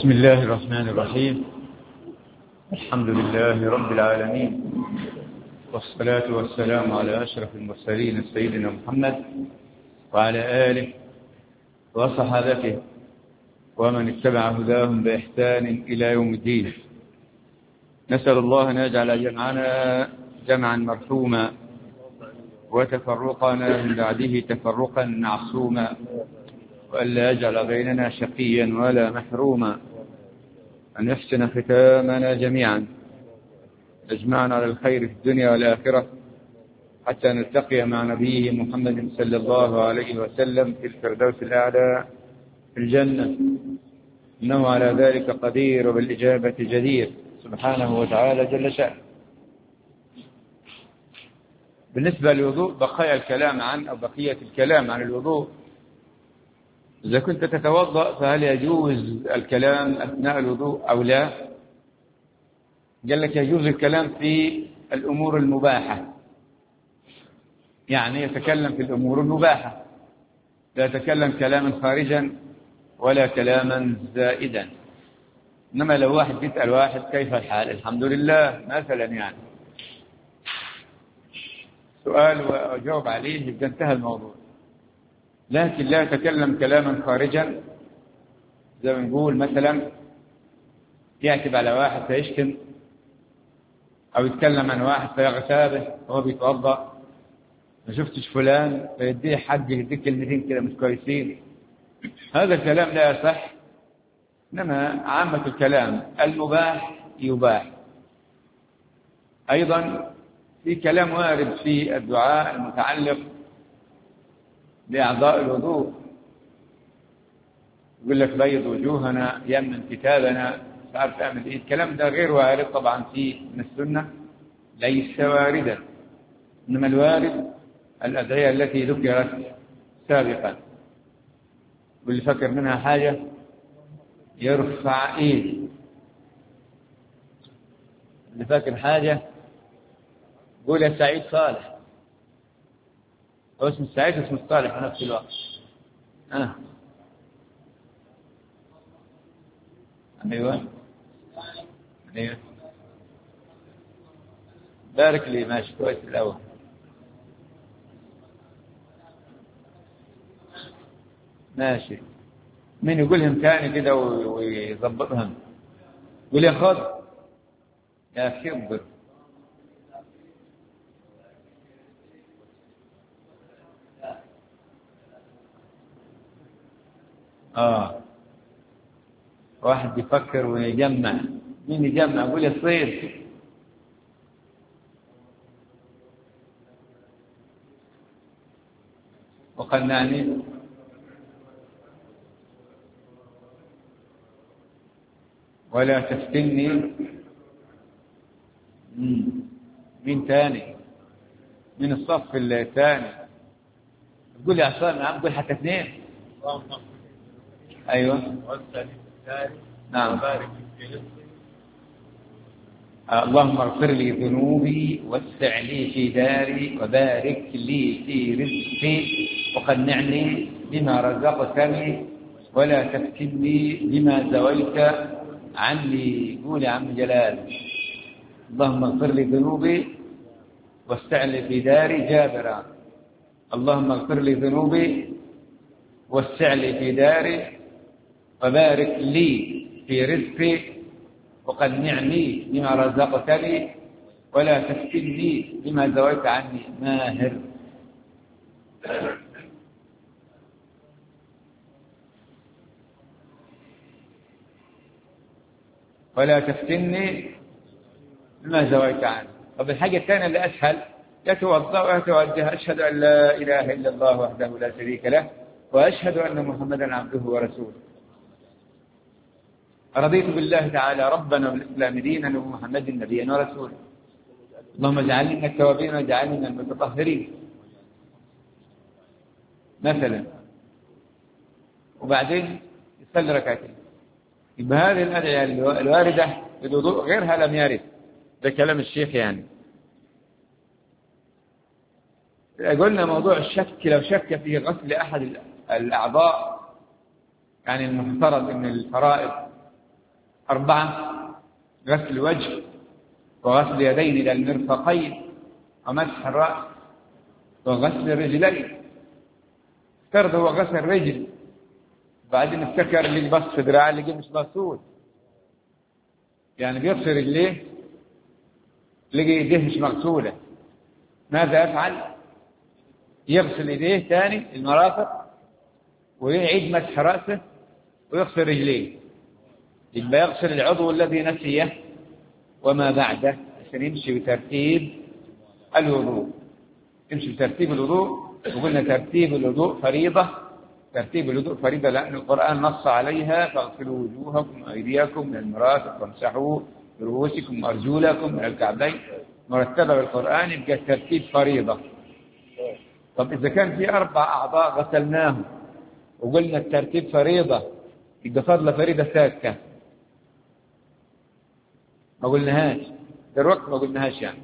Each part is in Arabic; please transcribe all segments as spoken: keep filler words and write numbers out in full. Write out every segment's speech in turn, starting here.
بسم الله الرحمن الرحيم. الحمد لله رب العالمين، والصلاة والسلام على أشرف المرسلين سيدنا محمد وعلى آله وصحابته ومن اتبع هداهم بإحسان إلى يوم الدين. نسأل الله أن يجعل جمعنا جمعا مرحوما وتفرقنا من بعده تفرقا معصوما، وألا يجعل بيننا شقيا ولا محروما، أن يحسن ختامنا جميعا، يجمعنا على الخير في الدنيا والآخرة حتى نلتقي مع نبيه محمد صلى الله عليه وسلم في الفردوس الأعلى في الجنة، إنه على ذلك قدير وبالإجابة جدير سبحانه وتعالى جل شأنه. بالنسبة للوضوء بقايا الكلام عن أو بقية الكلام عن الوضوء. إذا كنت تتوضأ فهل يجوز الكلام أثناء الوضوء أو لا؟ قال لك يجوز الكلام في الأمور المباحة، يعني يتكلم في الأمور المباحة، لا يتكلم كلاما خارجا ولا كلاما زائدا. إنما لو واحد بيسأل واحد كيف الحال، الحمد لله مثلا، يعني سؤال وأجاوب عليه يبقى انتهى الموضوع. لكن لا يتكلم كلاما خارجا، زي ما نقول مثلا يعتب على واحد فيشتم، أو يتكلم عن واحد فيغتابه وهو بيتوضأ، ما شفتش فلان فيديه حق يديك كلمتين كده مش كويسين، هذا الكلام لا يصح. إنما عامة الكلام المباح يباح. أيضا في كلام وارد في الدعاء المتعلق بأعضاء الوضوء، يقول لك بيض وجوهنا، يمن كتابنا، مش عارف تعمل ايه. الكلام ده غير وارد طبعا في من السنة، ليس واردا. إنما الوارد الأدعية التي ذكرت سابقا، واللي فكر منها حاجة يرفع ايد، اللي فاكر حاجة قول يا سعيد صالح، هو اسم السعيد اسم الصالح في نفس الوقت. أه. أيوة أيوة بارك لي، ماشي كويس الأول. ماشي، مين يقولهم تاني كده ويضبطهم؟ قول يا خضر يا خبر. آه واحد يفكر ويجمع، مين يجمع؟ قول يا صيد. وقنعني ولا تفتني. مين تاني؟ من الصف الثاني؟ قول يا عصام، نعم قول حتى اثنين. أيوة نعم. اللهم اغفر لي ذنوبي واسع لي في داري وبارك لي في رزقي وقنعني بما رزقتني ولا تفتني بما زويت عني. قول يا عم جلال. اللهم اغفر لي ذنوبي واسع لي في داري جابرا. اللهم اغفر لي ذنوبي واسع لي في داري وبارك لي في رزقي وقنعني بما رزقتني ولا تفتني بما زويت عني. ماهر. ولا تفتني بما زويت عني. طب الحاجة الثانية اللي أسهل، يتوضأ ويتوجه أشهد أن لا إله إلا الله وحده لا شريك له وأشهد أن محمدا عبده ورسوله. رضيت بالله تعالى ربنا والإسلام دينا ومحمد نبيا ورسولا. اللهم اجعلني من التوابين واجعلني من المتطهرين مثلا. وبعدين يصلي ركعتين. يبقى هذه الأدعية الواردة الوضوء غيرها لم يرد، ده كلام الشيخ. يعني قلنا موضوع الشك، لو شك في غسل أحد الأعضاء، يعني المفترض أن الفرائض أربعة: غسل الوجه وغسل اليدين إلى المرفقين ومسح الرأس وغسل الرجلين. افترض هو غسل الرجل بعدين افتكر اللي بص في دراعه اللي مش مغسول، يعني بيغسل رجليه لقي يديه مش مغسولة، ماذا يفعل؟ يغسل يديه ثاني المرافق ويعيد مسح رأسه ويغسل رجليه. يبقى يغسل العضو الذي نسيه وما بعده عشان يمشي بترتيب الوضوء. يمشي بترتيب الوضوء. وقلنا ترتيب الوضوء فريضة. ترتيب الوضوء فريضة لأن القرآن نص عليها: فاغسلوا وجوهكم وأيديكم من المرافق وامسحوا برؤوسكم وأرجلكم من الكعبين. مرتبة بالقرآن يبقى الترتيب فريضة. طب إذا كان في أربع أعضاء غسلناهم وقلنا الترتيب فريضة، يبقى فضل فريضة ساكتة ما قلناهاش دلوقتي، ما قلناهاش يعني.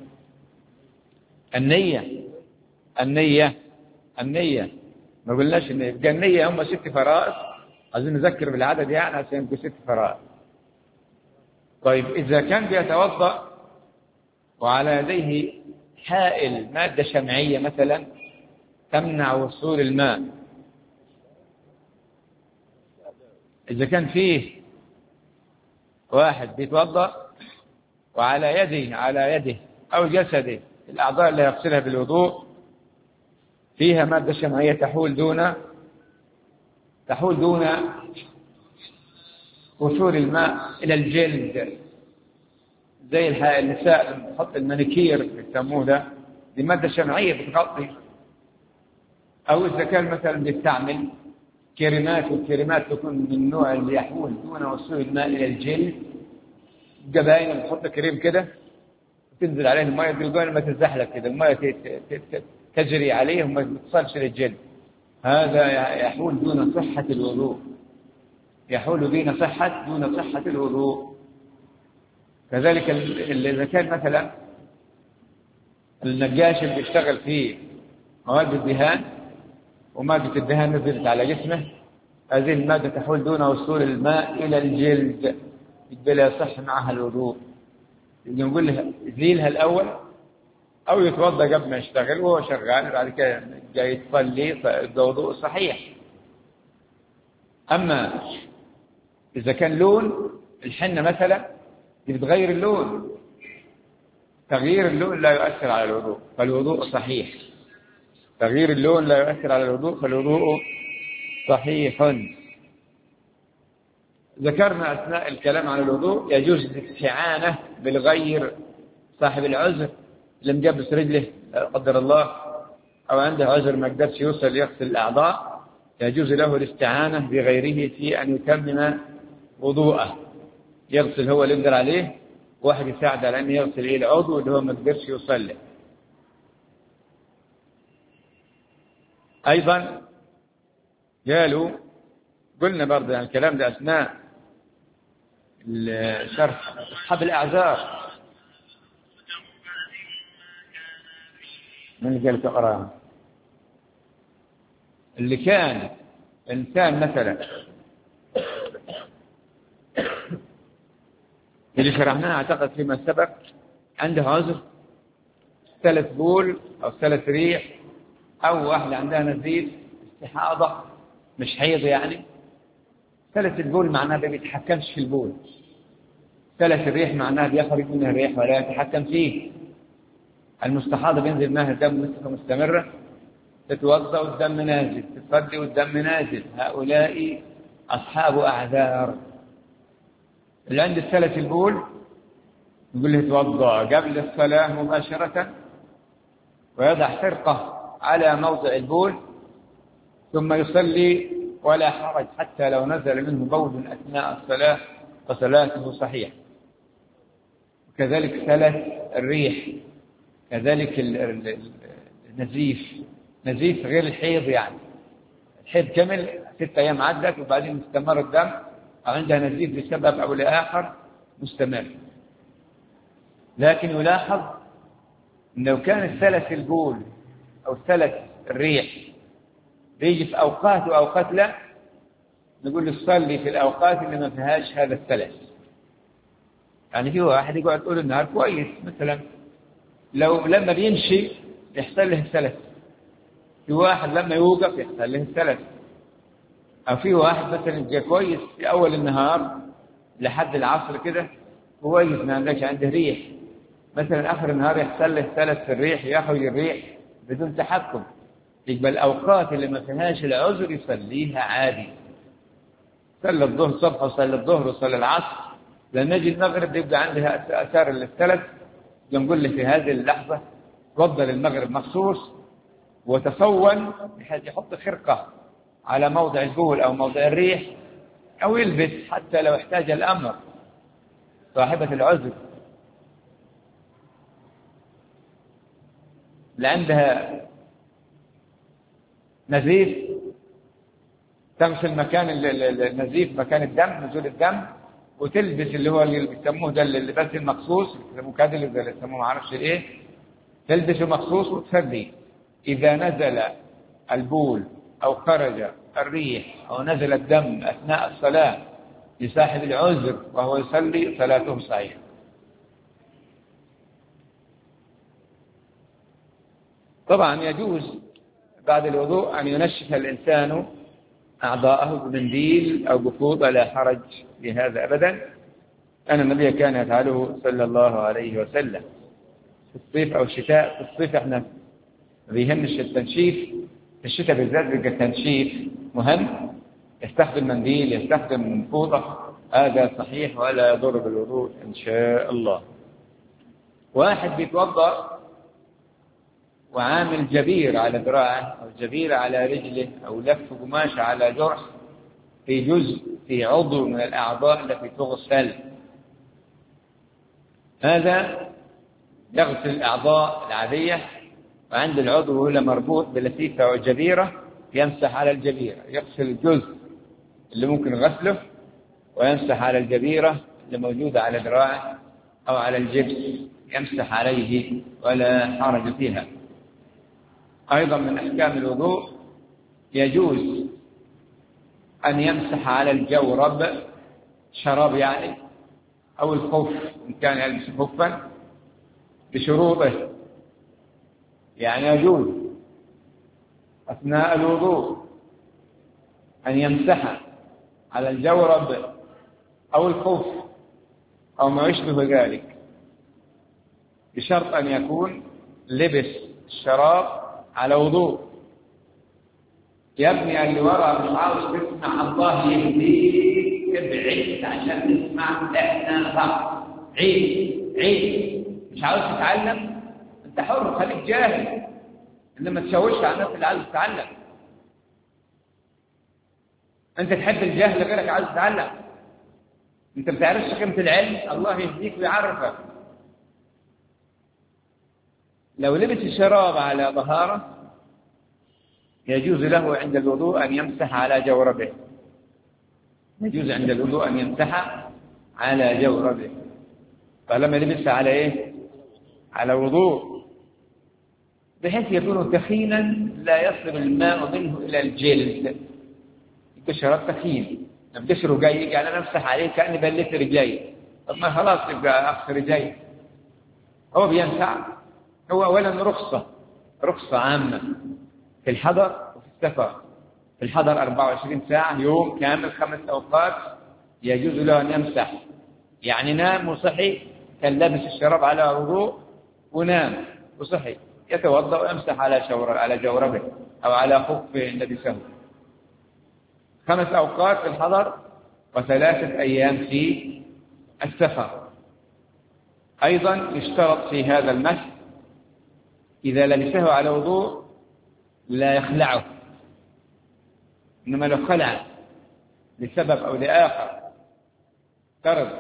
النية النية النية ما قلناش النية. يبقى النية هم ست فرائض، عايزين نذكر بالعدد يعني عشان يبقوا ست فرائض. طيب إذا كان بيتوضأ وعلى يديه حائل مادة شمعية مثلا تمنع وصول الماء، إذا كان فيه واحد بيتوضأ وعلى يده على يده أو جسده الأعضاء اللي يغسلها بالوضوء فيها مادة شمعية تحول دون تحول دون وصول الماء إلى الجلد، زي النساء تحط المانيكير يسموه ده، دي مادة شمعية بتغطي. أو إذا كان مثلا بيستعمل كريمات، والكريمات تكون من النوع اللي يحول دون وصول الماء إلى الجلد، جباين بتحط كريم كده تنزل عليه الماء تلقون ما تزحلق كده، الماء تجري عليه وما تصلش للجلد. هذا يحول دون صحة الوضوء، يحول دون صحة دون صحة الوضوء. كذلك إذا كان مثلا النقاش اللي بيشتغل فيه مواد الدهان ومادة الدهان نزلت على جسمه، هذه المادة تحول دون وصول الماء إلى الجلد، يبقى لا يصح معها الوضوء. نقول له زيلها الأول أو يتوضأ قبل ما يشتغل وهو شغال، بعد كده جاي يصلي الوضوء صحيح. أما إذا كان لون الحنة مثلا بتغير اللون، تغيير اللون لا يؤثر على الوضوء فالوضوء صحيح. تغيير اللون لا يؤثر على الوضوء فالوضوء صحيح. ذكرنا أثناء الكلام عن الوضوء يجوز الاستعانة بالغير، صاحب العذر اللي مجبس رجله لا قدر الله أو عنده عذر ما قدرش يوصل يغسل الأعضاء، يجوز له الاستعانة بغيره في أن يتمم وضوءه، يغسل هو اللي يقدر عليه، واحد يساعد على أن يغسل إيه العضو اللي هو ما قدرش يوصل له. أيضا قالوا قلنا برضه يعني الكلام ده أثناء شرح أصحاب الأعذار. من قال تقرأ؟ اللي كان إنسان مثلا اللي شرحناه أعتقد فيما سبق عنده عذر ثلاث بول أو ثلاث ريح، أو واحدة عندها نزيف استحاضة مش حيض يعني. ثلاث البول معناه ما بيتحكمش في البول، ثلاث الريح معناه بيخرج منها الريح ولا يتحكم فيه. المستحاضة بينزل منها الدم بصفة مستمرة، تتوضأ والدم نازل، تصلي والدم نازل، هؤلاء أصحاب أعذار. اللي عند الثلاث البول يقول له توضأ قبل الصلاة مباشرة ويضع فرقة على موضع البول ثم يصلي ولا حرج حتى لو نزل منه بول أثناء الصلاة فصلاته صحيحة. وكذلك ثلاث الريح، كذلك النزيف، نزيف غير الحيض يعني الحيض كمل ستة أيام عدت وبعدين استمر الدم أو عندها نزيف بسبب أو لآخر مستمر. لكن يلاحظ أن لو كان الثلث البول أو الثلث الريح بيجي في أوقات وأوقات لا، نقول له صلي في الأوقات اللي ما فيهاش هذا الثلث، يعني في واحد يقعد طول النهار كويس مثلا، لو لما بيمشي يحصل له السلس، في واحد لما يوقف يحصل له السلس، أو في واحد مثلا يبقى كويس في أول النهار لحد العصر كده كويس ما عندكش عنده ريح، مثلا آخر النهار يحصل له سلس في الريح، يخرج الريح بدون تحكم، يبقى الأوقات اللي ما فيهاش العذر يصليها عادي، صلى الظهر الصبح وصلى الظهر وصلى العصر، لما يجي المغرب يبقى عندها أثار الثلث، نقول له في هذه اللحظة تفضل المغرب مخصوص وتصون بحيث يحط خرقة على موضع البول أو موضع الريح، أو يلبس حتى لو احتاج الأمر صاحبة العذر لعندها نزيف تغسل مكان النزيف مكان الدم نزول الدم، وتلبس اللي هو اللي بيسموه ده اللباس المخصوص المكادل اللي بيسموه ما اعرفش ايه، تلبسه مخصوص وتصلي. إذا نزل البول أو خرج الريح أو نزل الدم أثناء الصلاة لصاحب العذر وهو يصلي صلاته صحيحة. طبعا يجوز بعد الوضوء أن ينشف الإنسان أعضاءه بمنديل أو بفوطة، لا حرج في هذا أبدا، أن النبي كان يفعله صلى الله عليه وسلم في الصيف أو الشتاء. في الصيف احنا ما بيهمش التنشيف، في الشتاء بالذات بيبقى التنشيف مهم، يستخدم منديل يستخدم فوطة، هذا صحيح ولا يضر بالوضوء إن شاء الله. واحد بيتوضأ وعامل جبير على ذراعه أو جبير على رجله أو لف قماش على جرح في جزء في عضو من الأعضاء التي تغسل، هذا يغسل الأعضاء العادية، وعند العضو هو مربوط بلفيفة وجبيرة يمسح على الجبيرة، يغسل الجزء اللي ممكن غسله ويمسح على الجبيرة اللي موجودة على ذراعه أو على الجبس يمسح عليه ولا حرج فيها. أيضا من أحكام الوضوء يجوز أن يمسح على الجورب، شراب يعني، أو الخف إن كان يلبس خفا بشروطه، يعني يجوز أثناء الوضوء أن يمسح على الجورب أو الخف أو ما يشبه ذلك، بشرط أن يكون لبس الشراب على وضوء. يا ابني اللي ورا مش عاوز تسمع الله يهديك ابعد عشان تسمع، احنا صح عيد عيد، مش عاوز تتعلم انت حر خليك جاهل، انما تشوش على الناس اللي عاوز تتعلم. انت تحب الجهل غيرك عاوز تتعلم، انت ما بتعرفش قيمة العلم، الله يهديك ويعرفك. لو لبس الشراب على طهارة يجوز له عند الوضوء أن يمسح على جوربه، يجوز عند الوضوء أن يمسح على جوربه، فلما لبس على إيه؟ على وضوء، بحيث يكون تخينا لا يصل الماء منه إلى الجلد، يكون شراب تخين نبدأ رجلي، يعني أنا أمسح عليه كأني بلت رجلي، طب ما خلاص يبقى أخسر رجلي. هو بينفع، هو أولا رخصة رخصة عامة في الحضر وفي السفر. في الحضر أربعة وعشرين ساعة يوم كامل خمس أوقات يجوز له أن يمسح، يعني نام وصحي كان لابس الشراب على وضوء ونام وصحي يتوضأ ويمسح على شور على جوربه أو على خفه لبسه. خمس أوقات في الحضر وثلاثة أيام في السفر. أيضا يشترط في هذا المسح إذا لبسه على وضوء لا يخلعه، إنما لو خلع لسبب أو لآخر، فرض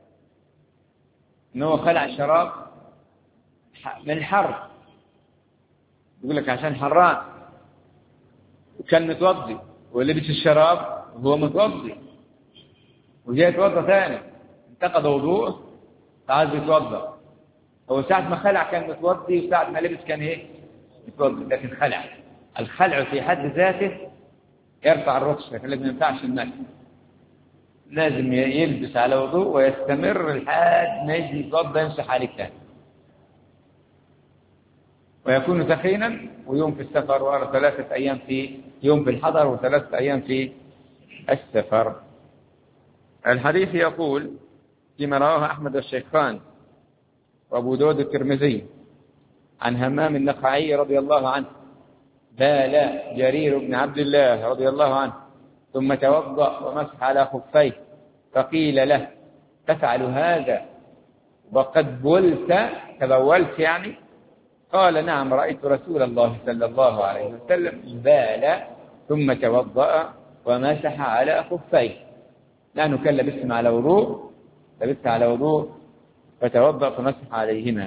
إنه خلع الشراب من الحر، يقول لك عشان حران، وكان متوضي ولبس الشراب وهو متوضي وجاء يتوضا ثاني انتقض وضوءه فعايز يتوضا، هو ساعة ما خلع كان متوضي وساعة ما لبس كان ايه متوضي، لكن خلع. الخلع في حد ذاته يرفع الرخصة، لكن ما ينفعش المسح. لازم يلبس على وضوء ويستمر لحد ما يجي يتوضا يمسح عليه تاني. ويكون ثخينا ويوم في السفر وثلاثة أيام في يوم في الحضر وثلاثة أيام في السفر. الحديث يقول فيما رواه أحمد الشيخان وأبو داود الترمذي عن همام النخعي رضي الله عنه: بال جرير بن عبد الله رضي الله عنه ثم توضأ ومسح على خفيه، فقيل له: تفعل هذا وقد بلت تبولت يعني؟ قال: نعم، رأيت رسول الله صلى الله عليه وسلم بال ثم توضأ ومسح على خفيه. لأنه كان لبس على وضوء لبس على وضوء فتوضأ فمسح عليهما.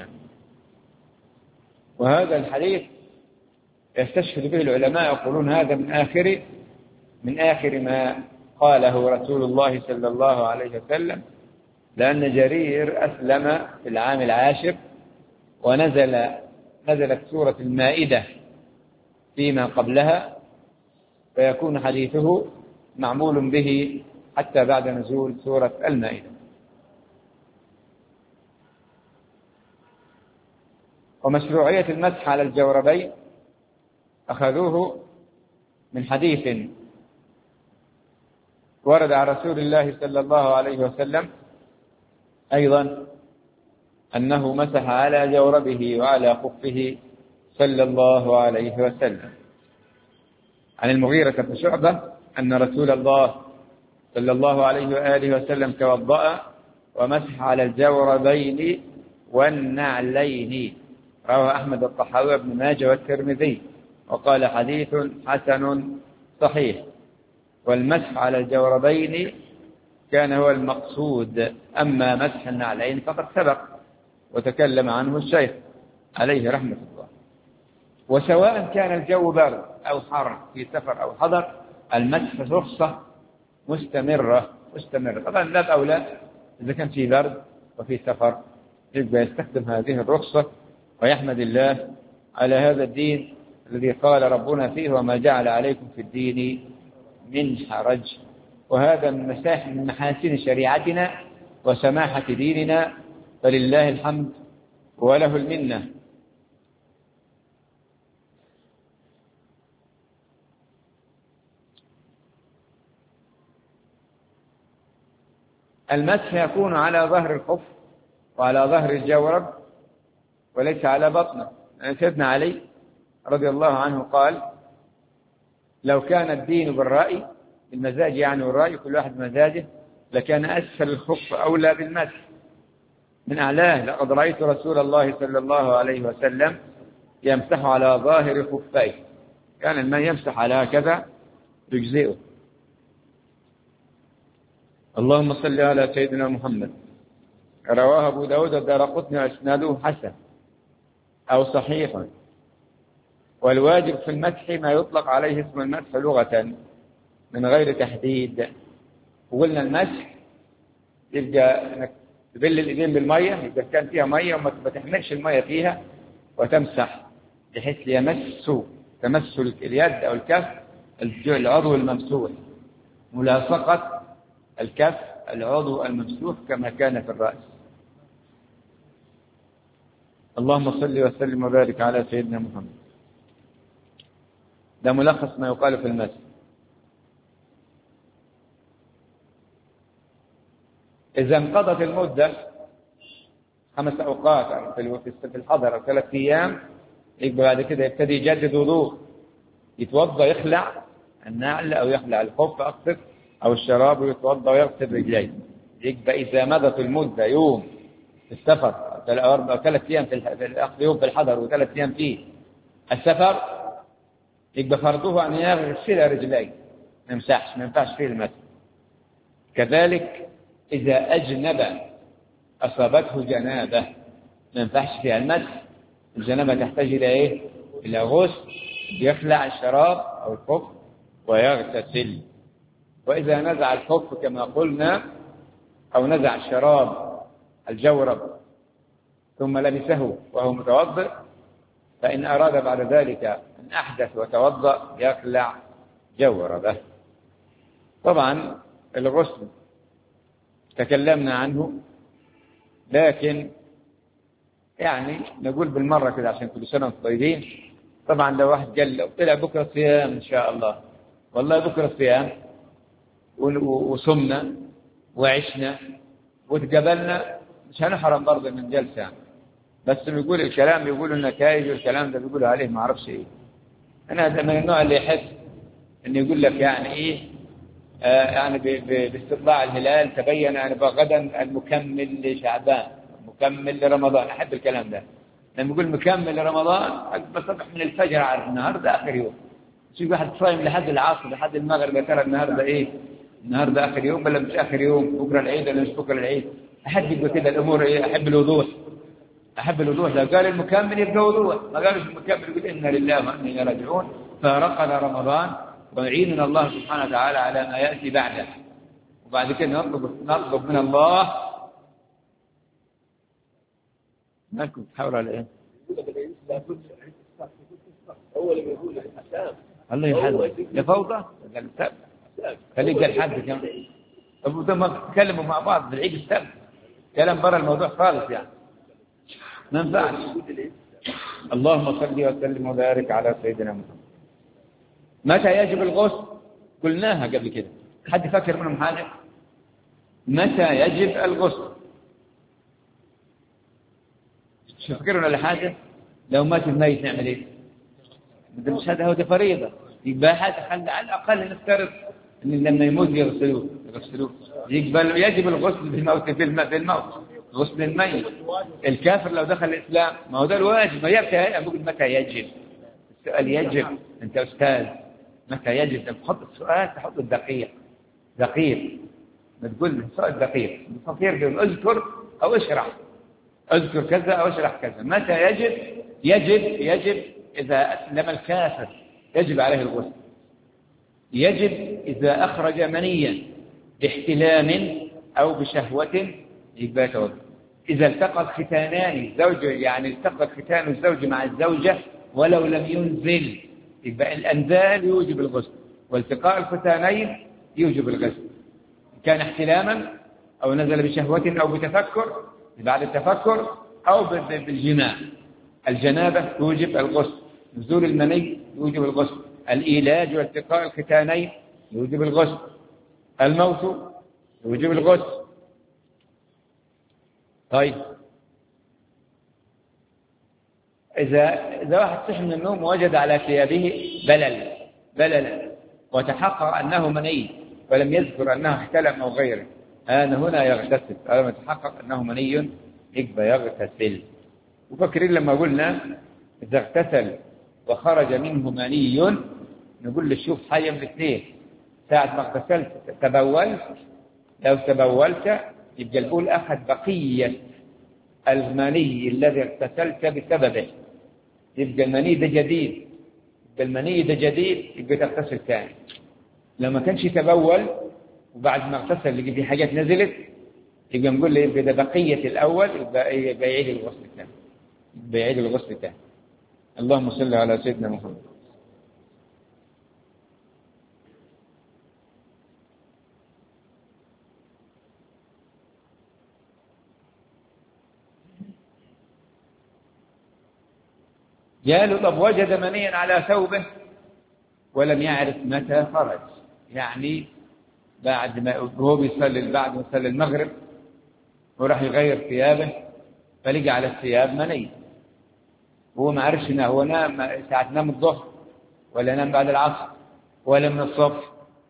وهذا الحديث يستشهد به العلماء، يقولون هذا من آخر من آخر ما قاله رسول الله صلى الله عليه وسلم، لأن جرير أسلم في العام العاشر ونزل نزلت سورة المائدة فيما قبلها، فيكون حديثه معمول به حتى بعد نزول سورة المائدة. ومشروعية المسح على الجوربين أخذوه من حديث ورد عن رسول الله صلى الله عليه وسلم أيضا أنه مسح على جوربه وعلى خفه صلى الله عليه وسلم. عن المغيرة بن شعبة أن رسول الله صلى الله عليه وآله وسلم توضأ ومسح على الجوربين والنعلين. رواه أحمد الطحاوي وابن ماجه والترمذي وقال: حديث حسن صحيح. والمسح على الجوربين كان هو المقصود، أما مسح النعلين فقد سبق وتكلم عنه الشيخ عليه رحمة الله. وسواء كان الجو برد أو حر في سفر أو حضر، المسح رخصة مستمرة مستمرة طبعا لا أولى إذا كان في برد وفي سفر يبقى يستخدم هذه الرخصة ويحمد الله على هذا الدين الذي قال ربنا فيه: وما جعل عليكم في الدين من حرج. وهذا من محاسن شريعتنا وسماحة ديننا، فلله الحمد وله المنة. المسح يكون على ظهر الخف وعلى ظهر الجورب وليس على بطنه. سيدنا علي رضي الله عنه قال: لو كان الدين بالرأي بالمزاج يعني والرأي كل واحد مزاجه لكان أسفل الخف أولى بالمسح من أعلاه. لقد رأيت رسول الله صلى الله عليه وسلم يمسح على ظاهر خفيه، كان المن يمسح على هكذا يجزئه. اللهم صل على سيدنا محمد. رواه أبو داود والدارقطني وإسناده حسن أو صحيح. والواجب في المسح ما يطلق عليه اسم المسح لغة من غير تحديد. وقلنا المسح يبقى انك تبل الايدين بالميه اذا كان فيها ميه وما تحملش الميه فيها وتمسح بحيث يمس تمس اليد او الكف العضو الممسوح، ملاصقة الكف العضو الممسوح كما كان في الرأس. اللهم صل وسلم وبارك على سيدنا محمد. ده ملخص ما يقال في المسح. إذا انقضت المدة خمس أوقات في الحضر أو ثلاث أيام، يبقى بعد كده يبتدي يجدد وضوء، يتوضأ يخلع النعل أو يخلع الخف أقصد أو الشراب ويتوضأ ويغسل رجليه. يبقى إذا مضت المدة يوم في السفر أو ثلاث أيام في يوم في الحضر وثلاث أيام في السفر، يبقى فرضه أن يغسل رجليه ما يمسحش، ما ينفعش فيه المسح. كذلك إذا أجنب أصابته جنابة ما ينفعش فيها المسح. الجنابة تحتاج إلى إيه؟ إلى غسل، يخلع الشراب أو الخف ويغتسل. وإذا نزع الخف كما قلنا أو نزع الشراب الجورب ثم لبسه وهو متوضئ، فإن أراد بعد ذلك أن أحدث وتوضأ يخلع جوربه. طبعا الغسل تكلمنا عنه، لكن يعني نقول بالمرة كده عشان كل سنة وانتم طيبين. طبعا لو واحد قال لو طلع بكرة صيام إن شاء الله، والله بكرة صيام وصمنا وعشنا وتقبلنا، مش هنحرم برضه من جلسة، بس بيقول الكلام بيقول النتائج والكلام ده بيقولوا عليه ما أعرفش إيه. أنا هذا من النوع اللي يحس إنه يقول لك يعني إيه آه يعني باستطلاع الهلال تبين أن غدا المكمل لشعبان مكمل لرمضان. أحب الكلام ده لما يقول مكمل لرمضان بصبح من الفجر عارف النهارده آخر يوم. شوف واحد صايم لحد العصر لحد المغرب يا ترى النهارده إيه؟ النهارده آخر يوم ولا مش آخر يوم؟ بكرة العيد ولا مش بكرة العيد؟ أحب يبقى كده الأمور إيه؟ أحب الوضوح. أحب الوضوح. لو قال المكمل يبقى وضوح، ما قالش المكمل يقول إنا لله وإنا إليه راجعون. فرقد رمضان ويعيننا الله سبحانه وتعالى على ما يأتي بعده. وبعد كده نطلب نطلب من الله. ما كنت تحاول على إيه؟ أول ما يقول الحساب الله يحفظه يا فوضى قال السبت خليه قال حد كمان. طب ده ما تتكلموا مع بعض بالعيد السبت كلام برا الموضوع خالص يعني ما ينفعش. اللهم صل وسلم وبارك على سيدنا محمد. متى يجب الغسل؟ قلناها قبل كده، حد فاكر منهم حاجه؟ متى يجب الغسل؟ تفكرون على حاجه؟ لو مات الميت نعمل ايه؟ مش هذا هو ده فريضه، يبقى حتى على الاقل نفترض ان لما يموت يغسلوه يغسلوه يقبل يجب الغسل بالموت في الموت غسل الميت. الكافر لو دخل الاسلام ما هو ده الواجب، ما يبكي اقول متى يجب. السؤال يجب، انت استاذ متى يجب؟ تحط السؤال تحط الدقيق دقيق، ما تقول سؤال دقيق الفقير اذكر او اشرح، اذكر كذا او اشرح كذا. متى يجب؟ يجب يجب اذا اسلم الكافر يجب عليه الغسل. يجب اذا اخرج منيا باحتلام او بشهوه يبقى يتوضا. اذا التقى الختانان زوج يعني التقى الختان الزوج مع الزوجه ولو لم ينزل يبقى الانزال يوجب الغسل، والتقاء الختانين يوجب الغسل. كان احتلاما او نزل بشهوه او بتفكر بعد التفكر او بالجماع. الجنابه توجب الغسل، نزول المني يوجب الغسل، الايلاج والتقاء الختانين يوجب الغسل، الموت يوجب الغسل. طيب إذا إذا واحد صحي من النوم ووجد على ثيابه بلل بللا وتحقق أنه مني ولم يذكر أنه احتلم أو غيره، هذا هنا يغتسل. لما يتحقق أنه مني يبقى يغتسل. وفكرين لما قلنا إذا اغتسل وخرج منه مني نقول له شوف حاجة من الاثنين، ساعة ما اغتسلت تبولت، لو تبولت يبقى الأول أخذ بقية المني الذي اغتسلت بسببه، يبقى المني ده جديد، يبقى المني ده جديد يبقى تغتسل ثاني. لو ما كانش تبول وبعد ما اغتسل لقي في حاجات نزلت يبقى نقول له يبقى ده بقية الأول يبقى يبقى يعيد الغسل الثاني، يبقى يعيد الغسل الثاني. اللهم صل على سيدنا محمد. قالوا طب وجد منيا على ثوبه ولم يعرف متى خرج، يعني بعد ما هو بيصلي بعد ما صلى المغرب وراح يغير ثيابه فلقى على الثياب مني، هو ما عرفش انه هو نام ساعة نام الظهر ولا نام بعد العصر ولا من الصبح.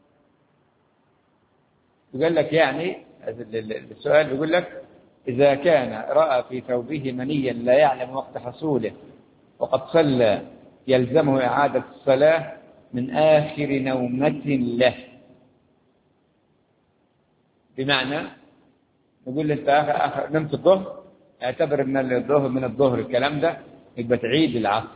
يقول لك يعني السؤال يقول لك إذا كان رأى في ثوبه منيا لا يعلم وقت حصوله وقد صلى يلزمه إعادة الصلاة من آخر نومة له. بمعنى نقول أنت آخر, آخر نمت الظهر اعتبر من الظهر من الظهر الكلام ده يبقى تعيد العصر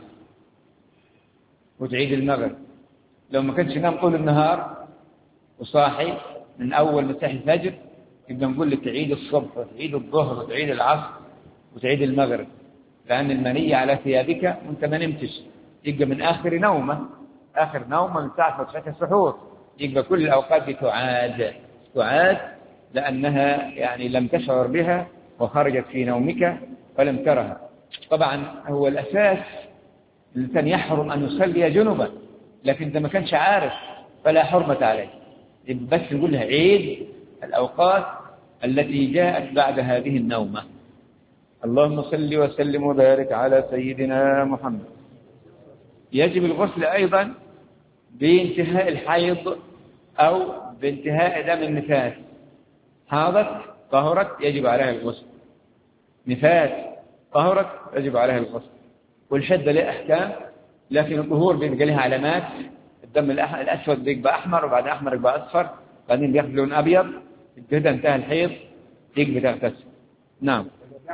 وتعيد المغرب. لو ما كانش نام طول النهار وصاحي من أول مساح الفجر يبقى نقول لك تعيد الصبح وتعيد الظهر وتعيد العصر وتعيد المغرب، لأن المنية على ثيابك وانت ما نمتش يبقى من آخر نومة، آخر نومة من ساعة ما تصحى السحور يبقى كل الأوقات دي تعاد تعاد لأنها يعني لم تشعر بها وخرجت في نومك ولم ترها. طبعا هو الأساس الإنسان يحرم أن يصلي جنبا، لكن إذا ما كانش عارف فلا حرمة عليه، بس نقول لها عيد الأوقات التي جاءت بعد هذه النومة. اللهم صل وسلم وبارك على سيدنا محمد. يجب الغسل أيضا بانتهاء الحيض أو بانتهاء دم النفاس. حاضت طهرت يجب عليها الغسل، نفاس طهرت يجب عليها الغسل. والحدة له أحكام، لكن الطهور بيبقى لها علامات. الدم الأسود بيبقى أحمر، وبعد أحمر يبقى أصفر، بعدين بياخد لون أبيض. كده انتهى الحيض يجب تغتسل. نعم.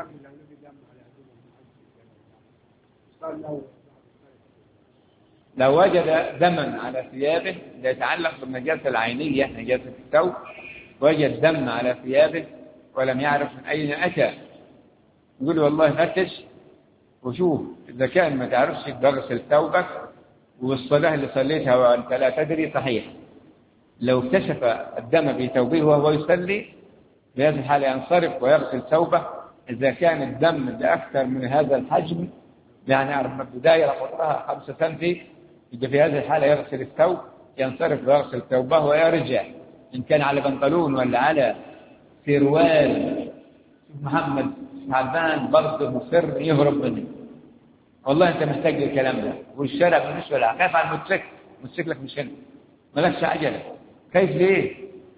لو وجد دما على ثيابه لا يتعلق بالنجاسة العينية نجاسة الثوب، وجد دم على ثيابه ولم يعرف من أين أتى، يقول والله فتش وشوف، إذا كان ما تعرفش تغسل ثوبك والصلاة اللي صليتها وأنت لا تدري صحيح. لو اكتشف الدم في ثوبه وهو يصلي في هذه الحالة ينصرف ويغسل ثوبه. إذا كان الدم بأكثر من هذا الحجم، يعني بداية قطرها خمسة سنتي، يبقى في هذه الحالة يغسل الثوب، ينصرف ويغسل ثوبه ويرجع. إن كان على بنطلون ولا على سروال محمد تعبان برضه مصر يهرب منه، والله أنت محتاج للكلام ده. والشارع بالنسبة له خايف على الموتوسيكل، موتوسيكلك مش هنا، مالكش عجلة، كيف ليه؟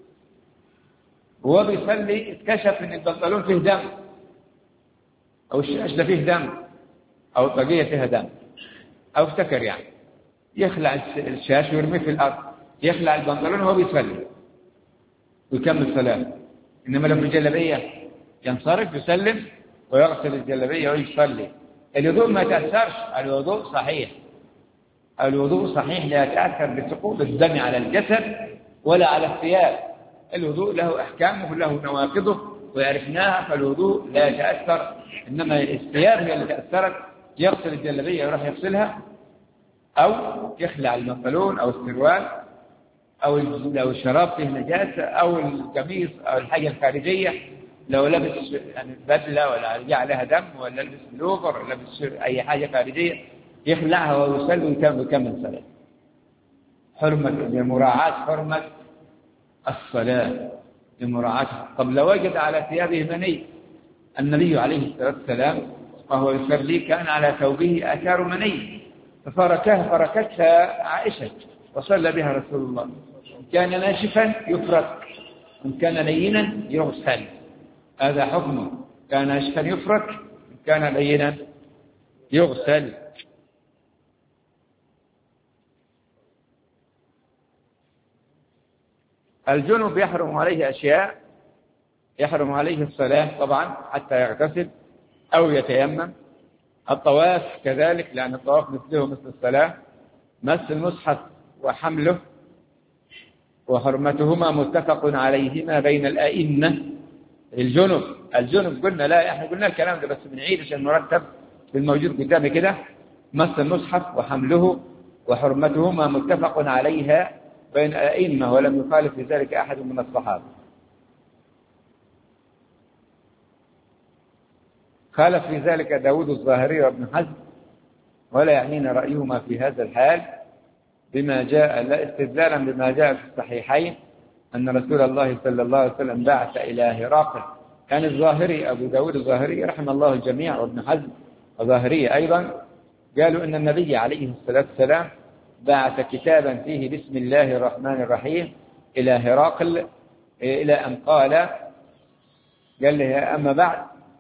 وهو بيصلي اكتشف ان البنطلون فيه دم، او الشاشة فيه دم، او الطاقية فيها دم، او افتكر يعني يخلع الشاش ويرميه في الارض، يخلع البنطلون وهو بيصلي ويكمل صلاته. انما لو في الجلابية ينصرف يسلم ويغسل الجلابية ويصلي. الوضوء ما تأثرش، الوضوء صحيح، الوضوء صحيح لا يتأثر بسقوط الدم على الجسد ولا على الثياب. الوضوء له أحكامه له نواقضه وعرفناها، فالوضوء لا يتأثر. إنما الثياب هي اللي تأثرت، يغسل الجلابية ويروح يغسلها، أو يخلع البنطلون أو السروال، أو لو الشراب فيه نجاسة، أو القميص أو الحاجة الخارجية، لو لبس يعني بدلة ولا رجع عليها دم، ولا لبس بلوفر ولا لبس أي حاجة خارجية، يخلعها ويصلي ويكمل صلاته. حرمة لمراعاة حرمة الصلاة لمراعاة. طب لو وجد على ثيابه مني، النبي عليه الصلاة والسلام وهو يصلي كان على ثوبه آثار مني، ففركها فركتها عائشة وصلى بها رسول الله. إن كان ناشفا يفرك، إن كان لينا يغسل. هذا حكمه، كان ناشفا يفرك، إن كان لينا يغسل. الجنب يحرم عليه أشياء، يحرم عليه الصلاة طبعا حتى يغتسل أو يتيمم. الطواف كذلك، لأن الطواف مثله مثل الصلاة. مس المصحف وحمله وحرمتهما متفق عليهما بين الأئمة. الجنب الجنب قلنا لا، احنا قلنا الكلام ده بس بنعيد عشان مرتب بالموجود قدامي كده. مس المصحف وحمله وحرمتهما متفق عليها بين الأئمة، ولم يخالف في ذلك أحد من الصحابة. خالف في ذلك داود الظاهري وابن حزم، ولا يعنينا رأيهما في هذا الحال بما جاء، لا استدلالا بما جاء في الصحيحين أن رسول الله صلى الله عليه وسلم بعث إلى هرقل. كان الظاهري أبو داود الظاهري رحم الله الجميع وابن حزم وظاهري أيضا قالوا أن النبي عليه الصلاة والسلام بعث كتابا فيه بسم الله الرحمن الرحيم إلى هرقل، إلى أن قال قال له أما بعد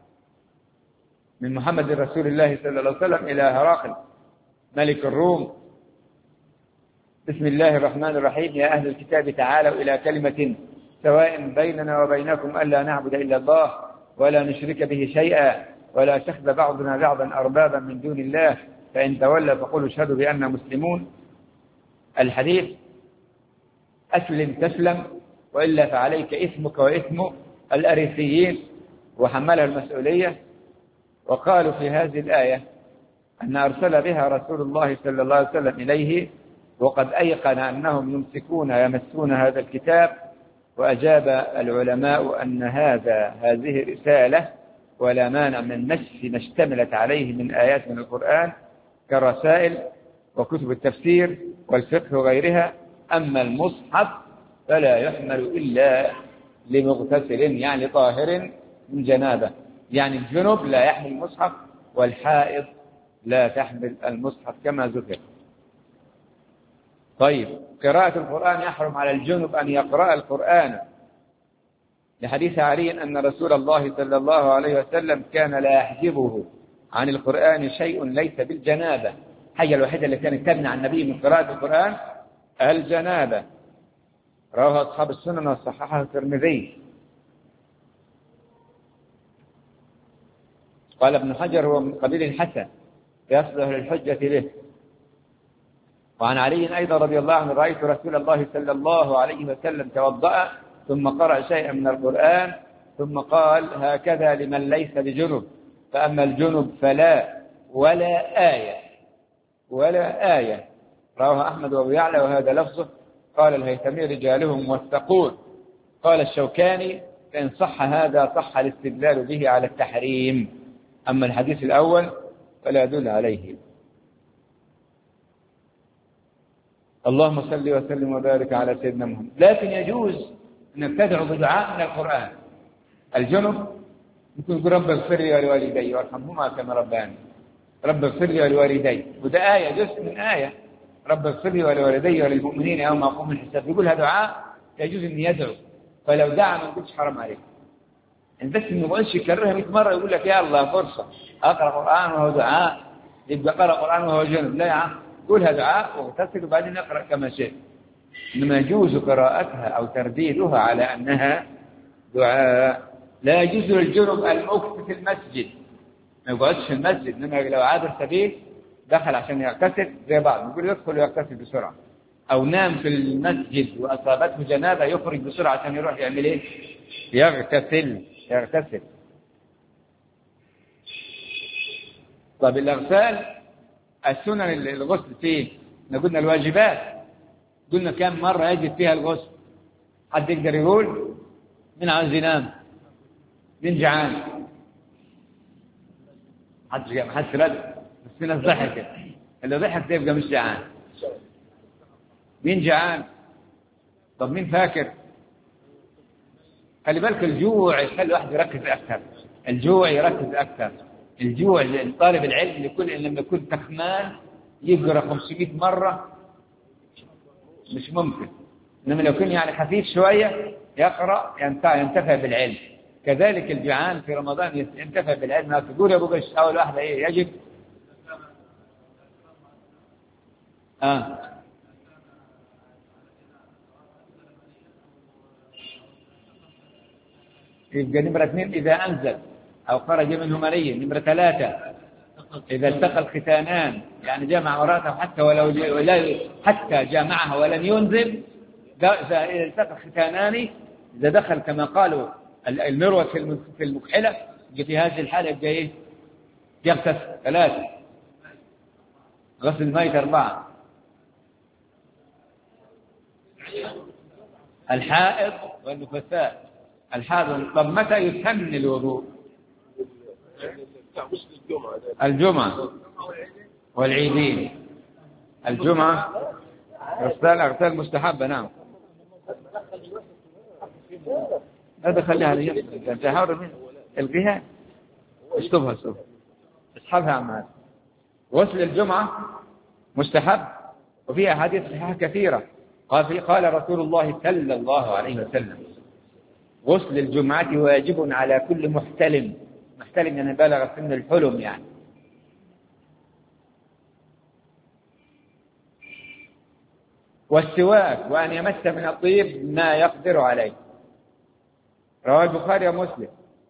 من محمد رسول الله صلى الله عليه وسلم إلى هرقل ملك الروم، بسم الله الرحمن الرحيم يا أهل الكتاب تعالوا إلى كلمة سواء بيننا وبينكم ألا نعبد إلا الله ولا نشرك به شيئا ولا يتخذ بعضنا بعضا أربابا من دون الله فإن تولوا فقولوا اشهدوا بأننا مسلمون. الحديث أسلم تسلم وإلا فعليك إثمك وإثم الأريسيين، وحملها المسؤولية. وقالوا في هذه الآية أن أرسل بها رسول الله صلى الله عليه وسلم إليه، وقد أيقن أنهم يمسكون يمسون هذا الكتاب وأجاب العلماء أن هذا هذه رسالة ولا مانع من نسف ما اشتملت عليه من آيات من القرآن كالرسائل وكتب التفسير والفقه وغيرها. أما المصحف فلا يحمل إلا لمغتسل يعني طاهر من جنابه، يعني الجنب لا يحمل المصحف والحائض لا تحمل المصحف كما ذكر. طيب، قراءة القرآن يحرم على الجنب أن يقرأ القرآن لحديث علي أن رسول الله صلى الله عليه وسلم كان لا يحجبه عن القرآن شيء ليس بالجنابة. الحاجة الوحيدة اللي كانت تمنع النبي من قراءة القرآن الجنابة، رواه أصحاب السنن وصححه الترمذي. قال ابن حجر هو من قبيل الحسن يصلح للحجة به. وعن علي أيضا رضي الله عنه رأيت رسول الله صلى الله عليه وسلم توضأ ثم قرأ شيئا من القرآن ثم قال هكذا لمن ليس بجنب، فأما الجنب فلا ولا آية ولا آية. رواه أحمد وأبو يعلى وهذا لفظه. قال الهيثمي رجالهم موثقون. قال الشوكاني فإن صح هذا صح الاستدلال به على التحريم، أما الحديث الأول فلا يدل عليه. اللهم صل وسلم وبارك على سيدنا محمد. لكن يجوز أن تدعو بدعاء من القرآن. الجنب يكون يقول رب اغفر لي ولوالدي وارحمهما كما رباني، رب اغفر لي ولوالدي، وده آية جزء من آية رب اغفر لي ولوالدي وللمؤمنين يوم يقوم الحساب. يقولها دعاء يجوز أن يدعو، فلو دعا ما نقولش حرام عليه، بس ما يقولش يكررها مئة مرة يقول لك يا الله فرصة أقرأ قرآن وهو دعاء، يبقى قرأ قرآن وهو جنب. لا يا عم، قولها دعاء واغتسل وبعدين اقرأ كما شئت. إنما يجوز قراءتها أو ترديدها على أنها دعاء. لا يجوز للجنب المكث في المسجد، ما يقعدش في المسجد، إنما لو عاد السبيل دخل عشان يغتسل زي بعض يقول يدخل ويغتسل بسرعة، أو نام في المسجد وأصابته جنابة يخرج بسرعة عشان يروح يعمل إيه؟ يغتسل يغتسل. طب الأغسال السنن الغسل فيه، قلنا الواجبات قلنا كم مرة يجب فيها الغسل؟ حد يقدر يقول؟ من عاوز ينام؟ من جعان؟ حد جعان؟ حد رد؟ بس في ناس ضحكت، اللي ضحك يبقى مش جعان. مين جعان؟ طب مين فاكر؟ خلي بالك الجوع يخلي الواحد يركز أكثر، الجوع يركز أكثر. الجوع لطالب العلم لكل لما يكون تخمان يقرأ خمسمائة مرة مش ممكن، إنما لو كان يعني خفيف شوية يقرأ ينتفع بالعلم. كذلك الجوعان في رمضان ينتفع بالعلم. تقول يا أبو بش أول واحدة إيه يجب؟ آه يبقى نمرة اثنين إذا أنزل أو خرج منه مني. نمرة ثلاثة إذا التقى الختانان، يعني جامع امرأته حتى ولو حتى جامعها ولم ينزل. إذا التقى الختانان إذا دخل كما قالوا المروة في المكحلة في هذه الحالة يبقى إيه؟ يغتسل. ثلاثة غسل الميت. أربعة الحائض والنفساء. الحائض. طب متى يسن الوضوء؟ الجمعة والعيدين. الجمعة غسل أغسال مستحبة. نعم هذا خليها لي تحاول من القيها اشطبها اشطبها اسحبها عمال. غسل الجمعة مستحب وفيها أحاديث صحيحة كثيرة. قال قال رسول الله صلى الله عليه وسلم غسل الجمعة واجب على كل محتلم. محتلم يعني بالغ سن الحلم يعني. والسواك وأن يمس من الطيب ما يقدر عليه. رواه البخاري ومسلم.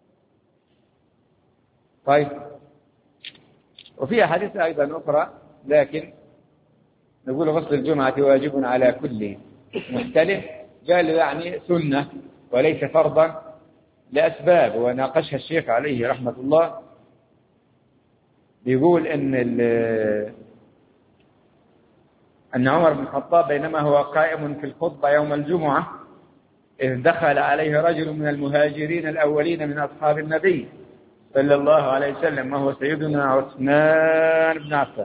طيب وفي أحاديث أيضا أخرى، لكن نقول غسل الجمعة واجب على كل محتلم. قال يعني سنة وليس فرضا لأسباب وناقشها الشيخ عليه رحمة الله. بيقول إن أن عمر بن الخطاب بينما هو قائم في الخطبة يوم الجمعة إذ دخل عليه رجل من المهاجرين الأولين من أصحاب النبي صلى الله عليه وسلم وهو سيدنا عثمان بن عفان.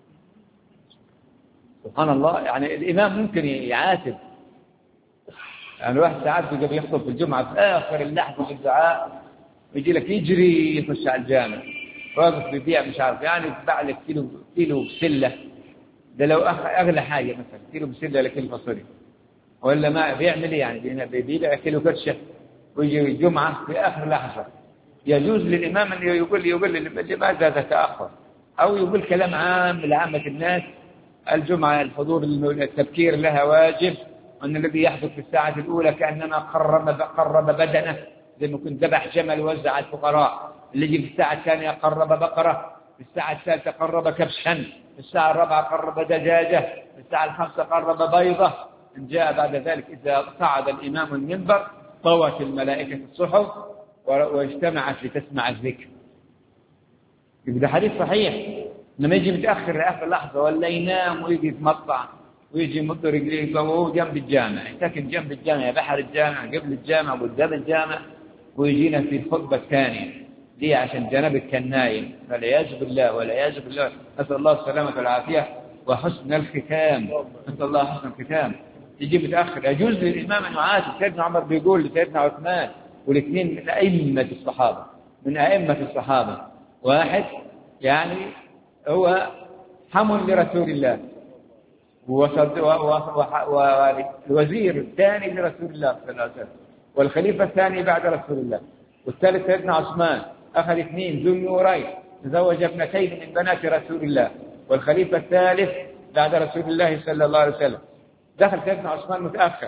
سبحان الله، يعني الإمام ممكن يعاتب. يعني الواحد ساعات بيجي يخطب في الجمعة في آخر اللحظة في الدعاء ويجي لك يجري يخش على الجامع واقف بيبيع مش عارف، يعني يتباع لك كيلو كيلو بسلة، ده لو أغلى حاجة مثلا كيلو بسلة لكيلو فاصوليا، ولا ما بيعمل إيه يعني بيبيع كيلو كرشة ويجي الجمعة في آخر لحظة. يجوز للإمام أن يقول يقول لماذا تتأخر، أو يقول كلام عام لعامة الناس: الجمعة الحضور التبكير لها واجب، وأن الذي يحدث في الساعة الأولى كأنما قرب قرب بدنه، زي ما كنت ذبح جمل وزع على الفقراء، اللي يجي في الساعة الثانية قرب بقرة، في الساعة الثالثة قرب كبشا، في الساعة الرابعة قرب دجاجة، في الساعة الخامسة قرب بيضة. إن جاء بعد ذلك إذا صعد الإمام المنبر طوت الملائكة الصحف واجتمعت لتسمع الذكر. يبقى حديث صحيح. لما يجي متأخر لآخر لحظة ولا ينام ويجي يتمطع ويجي يمط رجليه وهو جنب الجامع، ساكن جنب الجامع، بحر الجامع، قبل الجامع وقدام الجامع، ويجينا في الخطبة الثانية دي عشان جنبك كان نايم، والعياذ بالله والعياذ بالله، نسأل الله السلامة والعافية وحسن الختام، نسأل الله حسن الختام. يجي متأخر. يجوز للإمام أن يعاتب. سيدنا عمر بيقول لسيدنا عثمان، والاثنين من أئمة الصحابة، من أئمة الصحابة، واحد يعني هو حمل لرسول الله والوزير الثاني لرسول الله صلى الله عليه وسلم، والخليفة الثاني بعد رسول الله، والثالث سيدنا عثمان أخذ اثنين ذو النورين، تزوج ابنتين من بنات رسول الله، والخليفة الثالث بعد رسول الله صلى الله عليه وسلم. دخل سيدنا عثمان متأخر،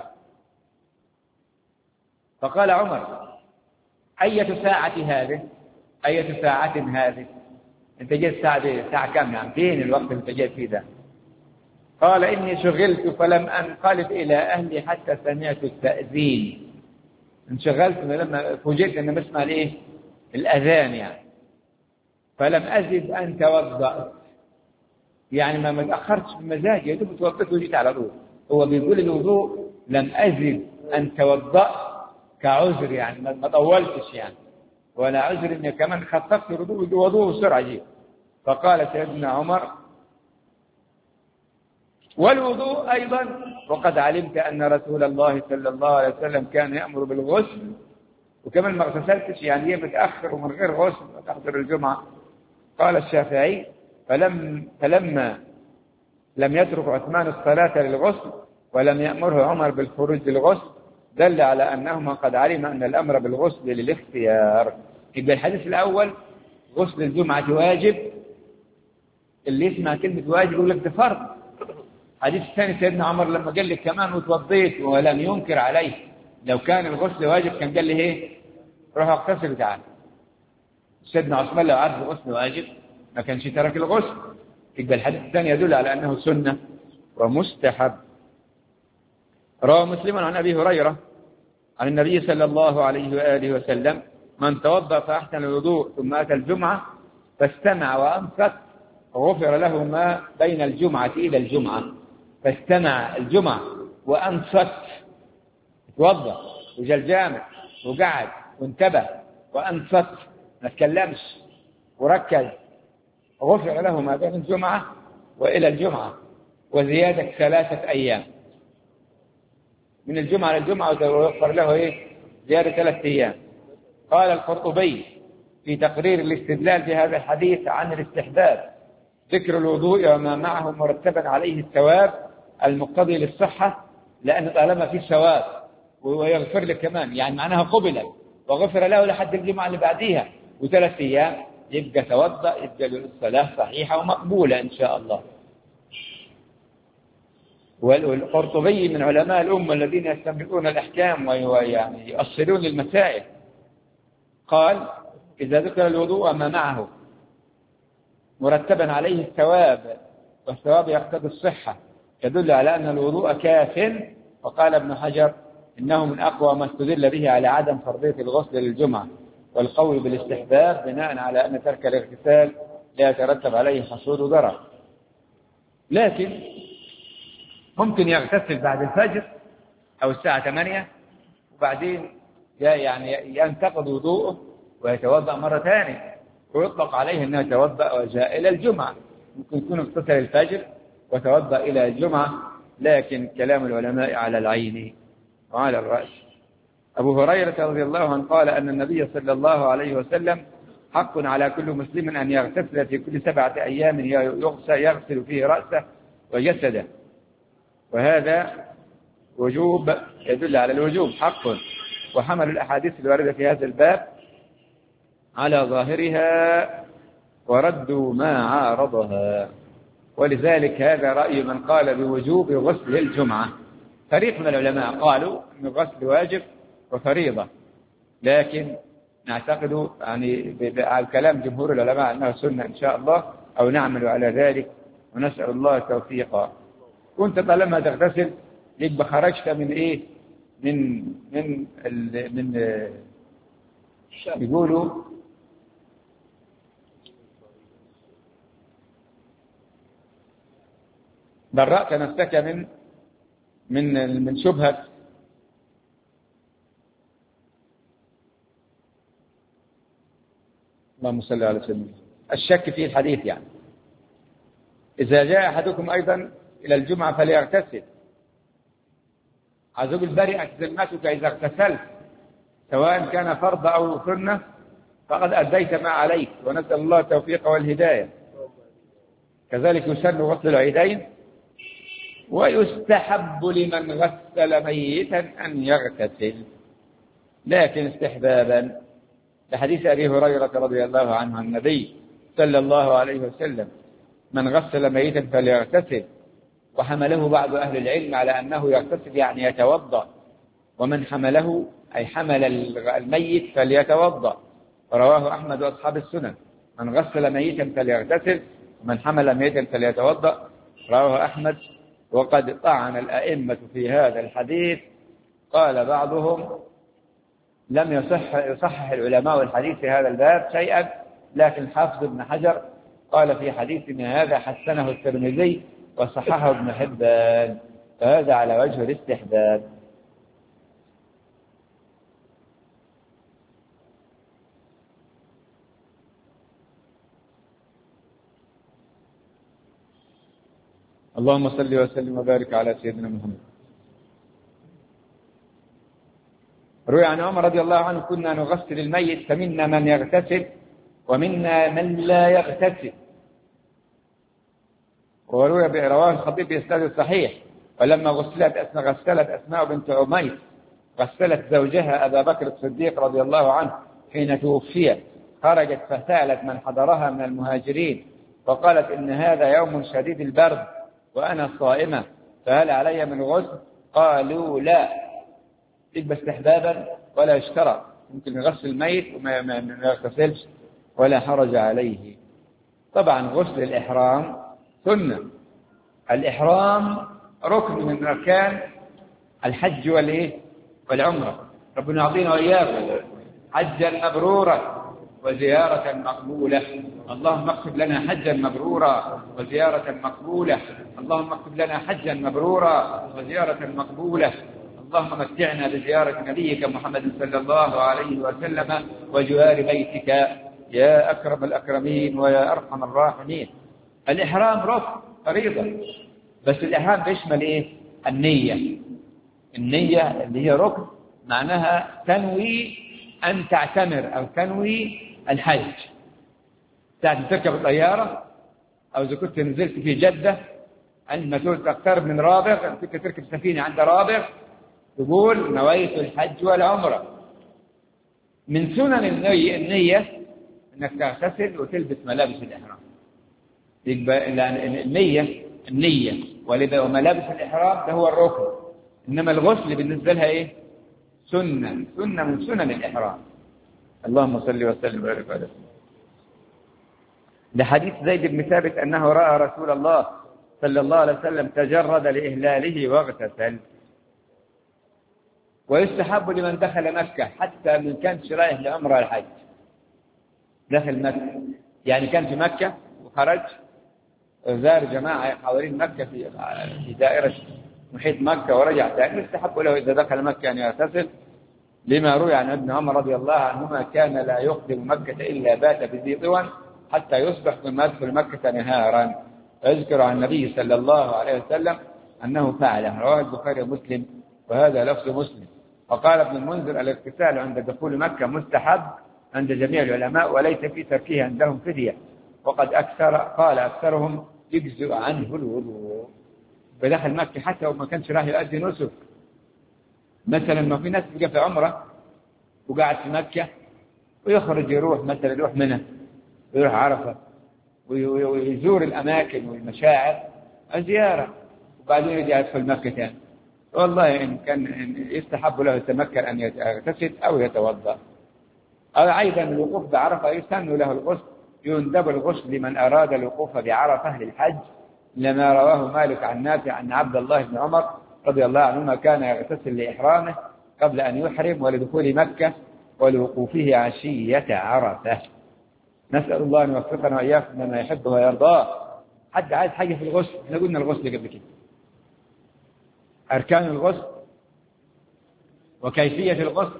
فقال عمر: أية ساعة هذه؟ أية ساعة هذه؟ أنت جيت الساعة دي ساعة كم يعني؟ فين الوقت اللي أنت جيت فيه ده؟ قال: إني شغلت فلم أنقلب إلى أهلي حتى سمعت التأذين. انشغلت لما فوجئت أن بسمع الإيه؟ الأذان يعني، فلم أزد أن توضأت، يعني ما متأخرتش بمزاجي، يدوب توضأت وجيت على طول. هو بيقول الوضوء لم أزد أن توضأت كعذر، يعني ما طولتش يعني، ولا عذر إني كمان خففت الوضوء وضوء بسرعة جيد. فقال سيدنا عمر: والوضوء أيضا وقد علمت أن رسول الله صلى الله عليه وسلم كان يأمر بالغسل، وكمان ما اغتسلتش يعني هي متأخر ومن غير غسل تحضر الجمعة. قال الشافعي: فلم فلما لم يترك عثمان الصلاة للغسل ولم يأمره عمر بالخروج للغسل دل على أنهما قد علم أن الأمر بالغسل للاختيار. يبقى الحديث الأول غسل الجمعة واجب، اللي يسمع كلمة واجب يقول لك ده فرض. الحديث الثاني سيدنا عمر لما قال لي كمان وتوضيت ولم ينكر عليه، لو كان الغسل واجب كان قال لي ايه؟ روح اغتسل وتعال. سيدنا عثمان لو عرف الغسل واجب ما كانش ترك الغسل. يبقى الحديث الثاني يدل على أنه سنة ومستحب. روى مسلم عن أبي هريرة عن النبي صلى الله عليه وآله وسلم: من توضأ فأحسن الوضوء ثم أتى الجمعة فاستمع وأنصت غفر له ما بين الجمعة إلى الجمعة. فاستمع الجمعة وأنصت، توضأ وجاء الجامع وقعد وانتبه وأنصت ما تكلمش وركز، غفر له ما بين الجمعة وإلى الجمعة، وزيادة ثلاثة أيام من الجمعة للجمعة، ويغفر له إيه؟ زيادة ثلاثة أيام. قال القرطبي في تقرير الاستدلال بهذا الحديث عن الاستحباب ذكر الوضوء وما معه مرتبا عليه الثواب المقتضي للصحة، لأن طالما في ثواب ويغفر له كمان يعني معناها قبل وغفر له لحد الجمعة اللي بعديها وثلاث أيام، يبقى توضأ، يبقى الصلاة صحيحة ومقبولة إن شاء الله. والقرطبي من علماء الأمة الذين يستنبطون الأحكام ويعني يؤصلون للمسائل، قال: إذا ذكر الوضوء ما معه مرتبا عليه الثواب والثواب يقتضي الصحة يدل على أن الوضوء كاف. وقال ابن حجر: إنه من أقوى ما استدل به على عدم فرضية الغسل للجمعة، والقول بالاستحباب بناء على أن ترك الاغتسال لا يترتب عليه حصول ضرر. لكن ممكن يغتسل بعد الفجر أو الساعة ثمانية وبعدين يعني ينتقض وضوءه ويتوضأ مرة ثانية، ويطلق عليه أنه يتوضأ وجاء إلى الجمعة. ممكن يكون اغتسل الفجر وتوضأ إلى الجمعة، لكن كلام العلماء على العين وعلى الرأس. أبو هريرة رضي الله عنه قال أن النبي صلى الله عليه وسلم حق على كل مسلم أن يغتسل في كل سبعة أيام يغسل فيه رأسه وجسده، وهذا وجوب يدل على الوجوب حق. وحمل الأحاديث الواردة في هذا الباب على ظاهرها وردوا ما عارضها، ولذلك هذا رأي من قال بوجوب غسل الجمعة. فريق من العلماء قالوا أن الغسل واجب وفريضة، لكن نعتقد يعني على كلام جمهور العلماء أنه سنة إن شاء الله، أو نعمل على ذلك ونسأل الله توفيقا. كنت لما تغتسل يبقى خرجت من إيه من من ال من يقولوا برأت نفسك من من من شبهة اللهم صل على سيدنا الشك في الحديث. يعني إذا جاء أحدكم أيضا إلى الجمعة فليغتسل، عزوب البرئة ذمتك إذا اغتسلت سواء كان فرض أو سنة فقد أديت ما عليك، ونسأل الله التوفيق والهداية. كذلك يسن غسل العيدين، ويستحب لمن غسل ميتا أن يغتسل، لكن استحبابا، لحديث أبي هريرة رضي الله عنه عن النبي صلى الله عليه وسلم من غسل ميتا فليغتسل، وحمله بعض أهل العلم على أنه يغتسل يعني يتوضأ، ومن حمله أي حمل الميت فليتوضأ، رواه أحمد وأصحاب السنن. من غسل ميتا فليغتسل ومن حمل ميتا فليتوضأ، رواه أحمد. وقد طعن الأئمة في هذا الحديث، قال بعضهم لم يصح يصحح العلماء الحديث في هذا الباب شيئا، لكن حافظ ابن حجر قال في حديثنا هذا حسنه الترمذي وصححه ابن حبان، فهذا على وجه الاستحباب. اللهم صل وسلم وبارك على سيدنا محمد. روي عن عمر رضي الله عنه كنا نغسل الميت فمنا من يغتسل ومنا من لا يغتسل، وروي رواه الخطيب بإسناد صحيح. ولما غسلت أسماء غسلت أسماء بنت عميس غسلت زوجها أبا بكر الصديق رضي الله عنه حين توفي، خرجت فسألت من حضرها من المهاجرين وقالت إن هذا يوم شديد البرد وأنا صائمة فهل علي من غسل؟ قالوا لا، يبقى استحبابا ولا يشترى، ممكن يغسل الميت وما ما يغتسلش ولا حرج عليه. طبعا غسل الإحرام سنة، الإحرام ركن من أركان الحج والإيه والعمرة. ربنا يعطينا وإياكم حجا مبرورا وزيارة مقبولة. اللهم اكتب لنا حجا مبرورا وزيارة مقبولة، اللهم اكتب لنا حجا مبرورا وزيارة مقبولة. اللهم متعنا بزيارة نبيك محمد صلى الله عليه وسلم وجوار بيتك يا أكرم الأكرمين ويا أرحم الراحمين. الإحرام ركن فريضة، بس الإحرام بيشمل إيه؟ النية. النية اللي هي ركن معناها تنوي أن تعتمر أو تنوي الحج. ساعة تركب الطيارة أو إذا كنت نزلت في جدة عندما تقترب من رابغ كنت تركب سفينة عند رابغ تقول نويت الحج والعمرة. من سنن النية, النية أنك تغتسل وتلبس ملابس الإحرام. يبقى النية النية وملابس الإحرام ده هو الركن، إنما الغسل بالنسبة لها إيه؟ سنة سنة من سنن الإحرام. اللهم صل وسلم وبارك على سيدنا. لحديث زيد بن ثابت أنه رأى رسول الله صلى الله عليه وسلم تجرد لإهلاله واغتسل. ويستحب لمن دخل مكة حتى من كان رايح لعمرة الحج، دخل مكة يعني كان في مكة وخرج زار جماعة حوالين مكة في في دائرة محيط مكة ورجع ثاني، يستحب له إذا دخل مكة أن يغتسل لما روي عن ابن عمر رضي الله عنهما كان لا يقدم مكة إلا بات بذي طوى حتى يصبح ثم يدخل مكة نهارا. فيذكر عن النبي صلى الله عليه وسلم أنه فعله، رواه البخاري ومسلم، وهذا لفظ مسلم. وقال ابن المنذر الاغتسال عند دخول مكة مستحب عند جميع العلماء وليس في تركه عندهم فدية، وقد أكثر قال أكثرهم يجزئ عنه الوضوء. بدخل مكة حتى وما كانش راح يؤدي نسك، مثلا ما في ناس بيجي في عمرة وقاعد في مكة ويخرج يروح مثلا يروح منى ويروح عرفة ويزور الأماكن والمشاعر الزيارة وبعدين يجي يدخل مكة ثاني. والله إن كان يستحب له يتمكن أن يغتسل أو يتوضأ. أو أيضا الوقوف بعرفة يسن له الغسل، يندب الغسل لمن أراد الوقوف بعرفة للحج، لما رواه مالك عن نافع عن عبد الله بن عمر رضي الله عنهما كان يغتسل لإحرامه قبل أن يحرم ولدخول مكة ولوقوفه عشية عرفة. نسأل الله أن يوفقنا وإياكم لما يحبه ويرضاه. حد عايز حاجة في الغسل؟ احنا قلنا الغسل قبل كده، أركان الغسل وكيفية الغسل.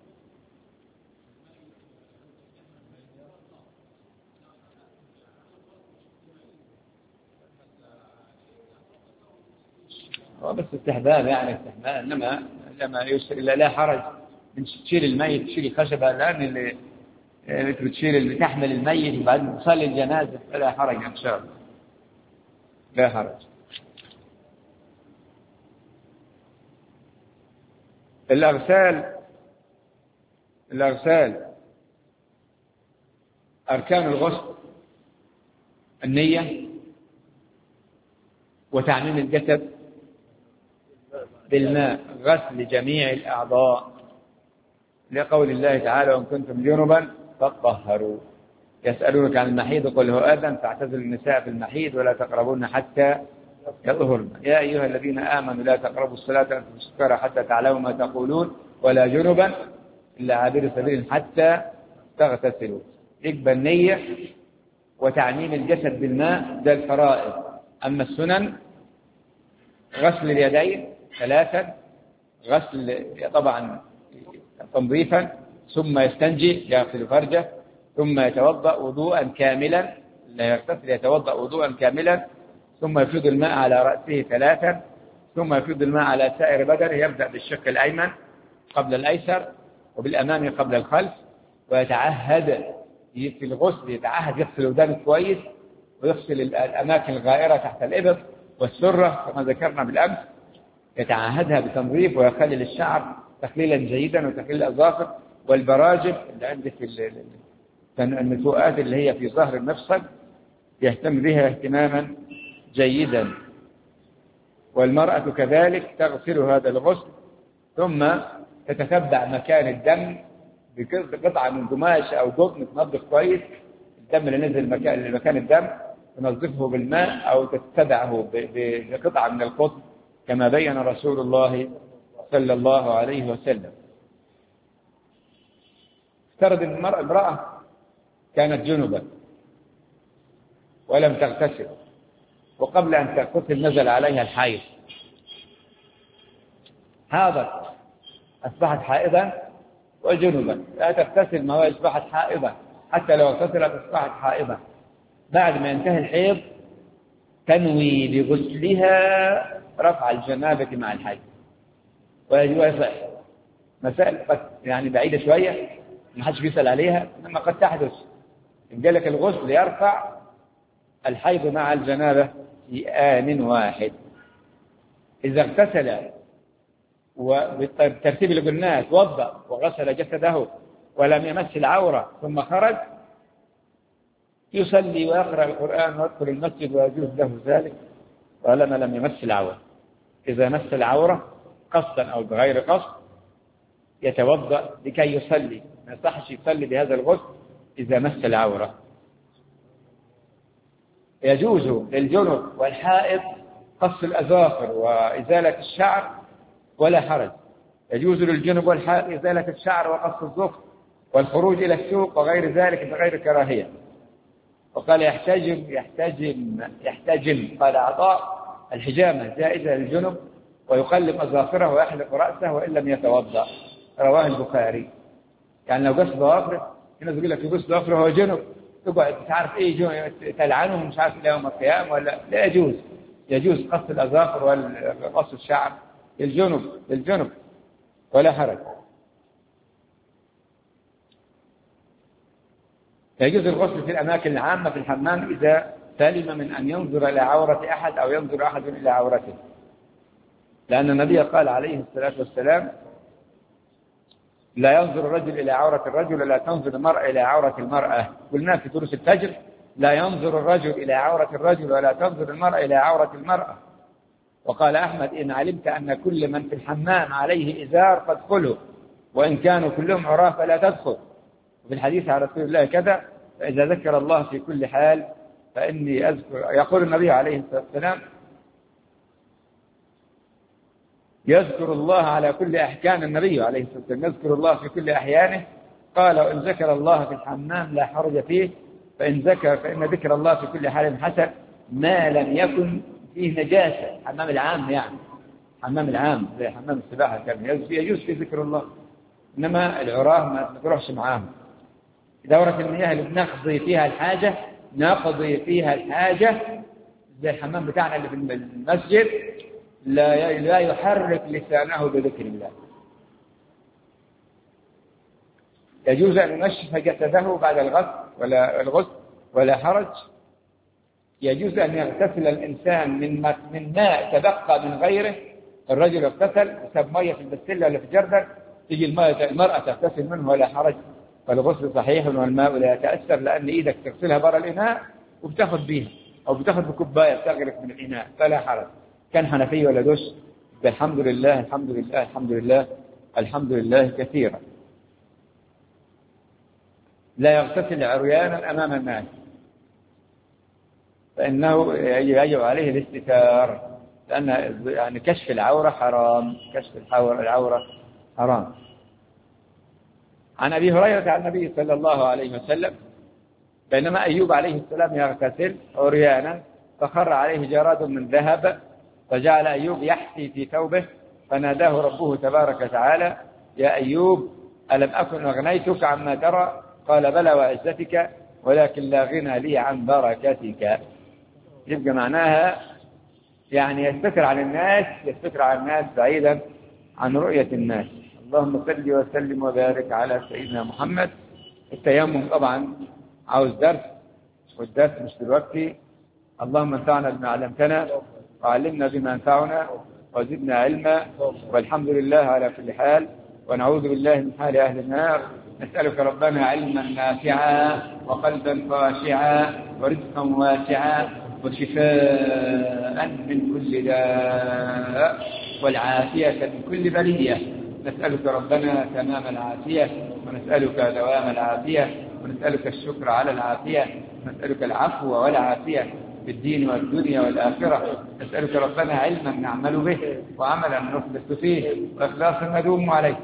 بس استحباب يعني استحباب، إنما لما يوصل إلى لا حرج من تشيل الميت تشيل الخشبة، لأن اللي بتشيل اللي تحمل الميت وبعدين تصلي الجنازة لا حرج إن شاء الله، لا حرج. الأغسال الأغسال أركان الغسل النية وتعميم الجسد بالماء، غسل جميع الأعضاء، لقول الله تعالى وإن كنتم جنبا فطهروا. يسألونك عن المحيض قل هو أذى فاعتزلوا النساء في المحيض ولا تقربون حتى يطهرن. يا أيها الذين آمنوا لا تقربوا الصلاة وأنتم سكارى حتى تعلموا ما تقولون ولا جنبا إلا عابر سبيل حتى تغتسلوا. يقبل النية وتعميم الجسد بالماء ده الفرائض. أما السنن غسل اليدين ثلاثا، غسل طبعا تنظيفا، ثم يستنجي يغسل فرجه، ثم يتوضأ وضوءا كاملا، لا يغتسل يتوضأ وضوءا كاملا، ثم يفيض الماء على رأسه ثلاثا، ثم يفيض الماء على سائر بدنه، يبدأ بالشق الأيمن قبل الأيسر وبالأمام قبل الخلف، ويتعهد في الغسل يتعهد يغسل ودانه كويس ويغسل الأماكن الغائرة تحت الإبط والسرة كما ذكرنا بالأمس، يتعهدها بتنظيف ويخلل الشعر تخليلا جيدا وتخليل الأظافر والبراجم اللي عندك النتوءات اللي هي في ظهر المفصل يهتم بها اهتماما جيدا. والمرأة كذلك تغسل هذا الغسل ثم تتتبع مكان الدم بقطعة من قماش أو قطن تنظف كويس الدم اللي نزل مكان مكان الدم، تنظفه بالماء أو تتبعه بقطعة من القطن كما بين رسول الله صلى الله عليه وسلم. افترض أن المرأة امرأة كانت جنبا ولم تغتسل وقبل أن تغتسل نزل عليها الحيض، حاضت أصبحت حائضا وجنبا، لا تغتسل ما هو أصبحت حائضا، حتى لو اغتسلت أصبحت حائضا. بعد ما ينتهي الحيض تنوي بغسلها رفع الجنابة مع الحيض ويصح. مسائل قد يعني بعيدة شوية ما حدش بيسأل عليها، إنما قد تحدث. إن لك الغسل يرفع الحيض مع الجنابة في آن واحد. إذا اغتسل وبالترتيب اللي قلناه توضأ وغسل جسده ولم يمس العورة ثم خرج يصلي ويقرأ القرآن ويدخل المسجد ويجوز له ذلك طالما لم يمس العورة. إذا مس العورة قصدا أو بغير قصد يتوضأ لكي يصلي، ما يصحش يصلي بهذا الغسل إذا مس العورة. يجوز للجنب والحائض قص الأظافر وإزالة الشعر ولا حرج. يجوز للجنب والحائض إزالة الشعر وقص الظفر والخروج إلى السوق وغير ذلك بغير كراهية. وقال يحتجم يحتجم يحتجم قال عطاء الحجامة جائزة للجنب ويقلم أظافره ويحلق رأسه وإن لم يتوضأ. رواه البخاري. يعني لو قص ضوافره، هنا بيقول لك يقص ضوافره هو جنب، تقعد مش عارف ايه جنب تلعنه مش عارف الى يوم القيامه ولا لا يجوز. يجوز قص الاظافر وقص الشعر للجنب للجنب ولا حرج. يجوز الغسل في الاماكن العامه في الحمام اذا سلم من ان ينظر الى عوره احد او ينظر احد الى عورته، لان النبي قال عليه الصلاه والسلام: لا ينظر الرجل إلى عورة الرجل ولا تنظر المرأة إلى عورة المرأة. قلنا في دروس الفجر: لا ينظر الرجل إلى عورة الرجل ولا تنظر المرأة إلى عورة المرأة. وقال أحمد: إن علمت أن كل من في الحمام عليه إزار فادخله، وإن كانوا كلهم عراة فلا تدخل. وفي الحديث عن رسول الله كذا: فإذا ذكر الله في كل حال فإني أذكر. يقول النبي عليه الصلاة والسلام: يذكر الله على كل أحكام. النبي عليه الصلاة والسلام يذكر الله في كل أحيانه. قال: وإن ذكر الله في الحمام لا حرج فيه، فإن ذكر فإن ذكر الله في كل حال حسن ما لم يكن فيه نجاسة. حمام العام يعني حمام العام زي حمام السباحة كان يجوز فيه ذكر الله، إنما العراه ما تروحش معاهم. دورة المياه اللي بنقضي فيها الحاجة نقضي فيها الحاجة زي الحمام بتاعنا اللي في المسجد، لا لا يحرك لسانه بذكر الله. يجوز أن ينشف جسده بعد الغسل ولا الغسل ولا حرج. يجوز أن يغتسل الإنسان من من ماء تبقى من غيره. الرجل اغتسل بسبب مية في البسلة ولا في الجردل، تيجي الماء المرأة تغتسل منه ولا حرج، فالغسل صحيح والماء لا يتأثر، لأن إيدك تغسلها برا الإناء وبتاخذ بيها أو بتاخذ بكوباية بتغرق من الإناء فلا حرج. كان حنفية ولا دش، الحمد لله الحمد لله الحمد لله الحمد لله كثيرا. لا يغتسل عريانا أمام الناس، فإنه يجب عليه الاستتار، لأن يعني كشف العورة حرام، كشف العورة حرام. عن أبي هريرة عن النبي صلى الله عليه وسلم: بينما أيوب عليه السلام يغتسل عريانا فخر عليه جراد من ذهب، فجعل أيوب يحثي في ثوبه، فناداه ربه تبارك وتعالى: يا أيوب ألم أكن أغنيتك عما ترى؟ قال: بلى وعزتك، ولكن لا غنى لي عن بركتك. يبقى معناها يعني يستتر عن الناس، يستتر عن الناس بعيدا عن رؤية الناس. اللهم صل وسلم وبارك على سيدنا محمد. التيمم طبعا عاوز درس، والدرس مش دلوقتي. اللهم انفعنا بما علمتنا وعلمنا بما ينفعنا وزدنا علما، والحمد لله على كل حال، ونعوذ بالله من حال أهل النار. نسألك ربنا علما نافعا وقلبا خاشعا ورزقا واسعا وشفاء من كل داء والعافية من كل بلية. نسألك ربنا تمام العافية، ونسألك دوام العافية، ونسألك الشكر على العافية، ونسألك العفو والعافية في الدين والدنيا والآخرة. نسألك ربنا علما نعمل به وعملا نخلص فيه وإخلاصا ندوم عليه.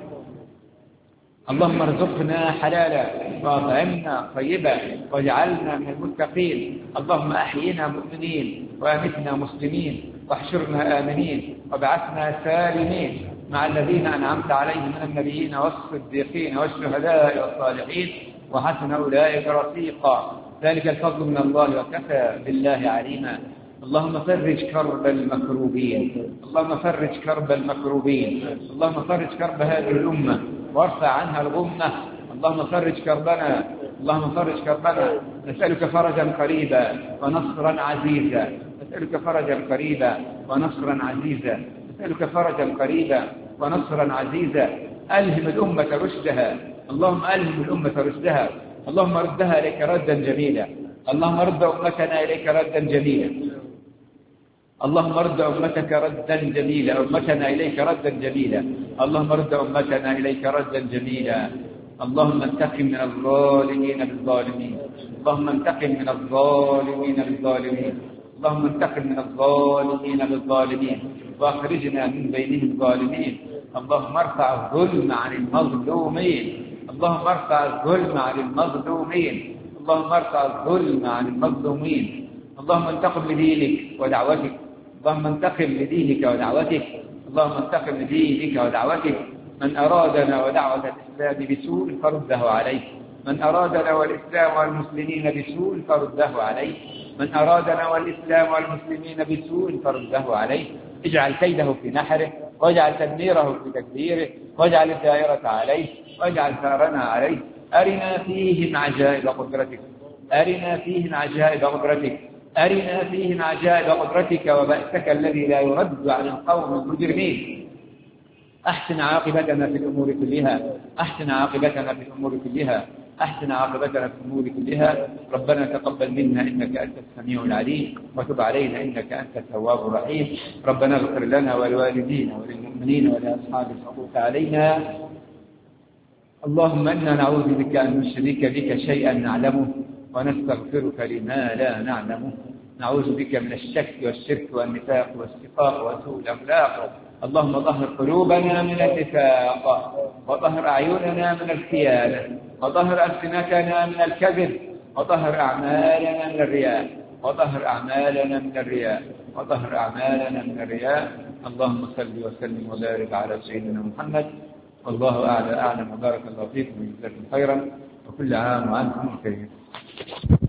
اللهم ارزقنا حلالا وأطعمنا طيبا واجعلنا من المتقين. اللهم أحينا مؤمنين وأمتنا مسلمين واحشرنا آمنين وابعثنا سالمين مع الذين أنعمت عليهم من النبيين والصديقين والشهداء والصالحين وحسن أولئك رفيقا. ذلك الفضل من الله وكفى بالله عليما. اللهم فرج كرب المكروبين، اللهم فرج كرب المكروبين، اللهم فرج كرب هذه الأمة وارفع عنها الغمة. اللهم فرج كربنا، اللهم فرج كربنا. نسألك فرجا قريبا ونصرا عزيزا، نسألك فرجا قريبا ونصرا عزيزا، نسألك فرجا قريبا ونصرا عزيزا. ألهم الأمة رشدها، اللهم ألهم الأمة رشدها. اللهم ردها إليك ردا جميلا، اللهم رد أمتنا إليك ردا جميلا، اللهم رد أمتك ردا جميلا، أمتنا إليك ردا جميلا، اللهم رد أمتنا إليك ردا جميلا. اللهم انتقم من الظالمين بالظالمين، اللهم انتقم من الظالمين بالظالمين، اللهم انتقم من الظالمين بالظالمين واخرجنا من بينهم ظالمين. اللهم ارفع الظلم عن المظلومين، اللهم ارفع الظلم عن المظلومين، اللهم ارفع الظلم عن المظلومين. اللهم انتقم لدينك ودعوتك، اللهم انتقم لدينك ودعوتك، اللهم انتقم لدينك ودعوتك. من أرادنا ودعوة الإسلام بسوء فرده عليه، من أرادنا والإسلام والمسلمين بسوء فرده عليه، من أرادنا والإسلام والمسلمين بسوء فرده عليه. اجعل كيده في نحره، واجعل تدميره في تدبيره، واجعل الدائرة عليه، واجعل ثارنا عليه. أرنا فيهم عجائب قدرتك، أرنا فيهم عجائب قدرتك، أرنا فيهم عجائب قدرتك وبأسك الذي لا يرد عن القوم المجرمين. أحسن عاقبتنا في الأمور كلها، أحسن عاقبتنا في الأمور كلها، أحسن عاقبتنا في الأمور كلها. ربنا تقبل منا إنك أنت السميع العليم، وتب علينا إنك أنت التواب الرحيم. ربنا اغفر لنا ولوالدينا وللمؤمنين ولأصحاب الحقوق علينا. اللهم إنا نعوذ بك أن نشرك بك شيئا نعلمه ونستغفرك لما لا نعلمه. نعوذ بك من الشك والشرك والنفاق والشقاق وسوء الأخلاق. اللهم طهر قلوبنا من النفاق، وطهر أعيننا من الخيانة، وطهر ألسنتنا من الكذب، وطهر أعمالنا من الرياء، وطهر أعمالنا من الرياء، وطهر أعمالنا من الرياء. اللهم صل وسلم وبارك على سيدنا محمد. والله أعلى أعلم، وبارك الله فيكم وجزاكم خيرا، وكل عام وأنتم بخير.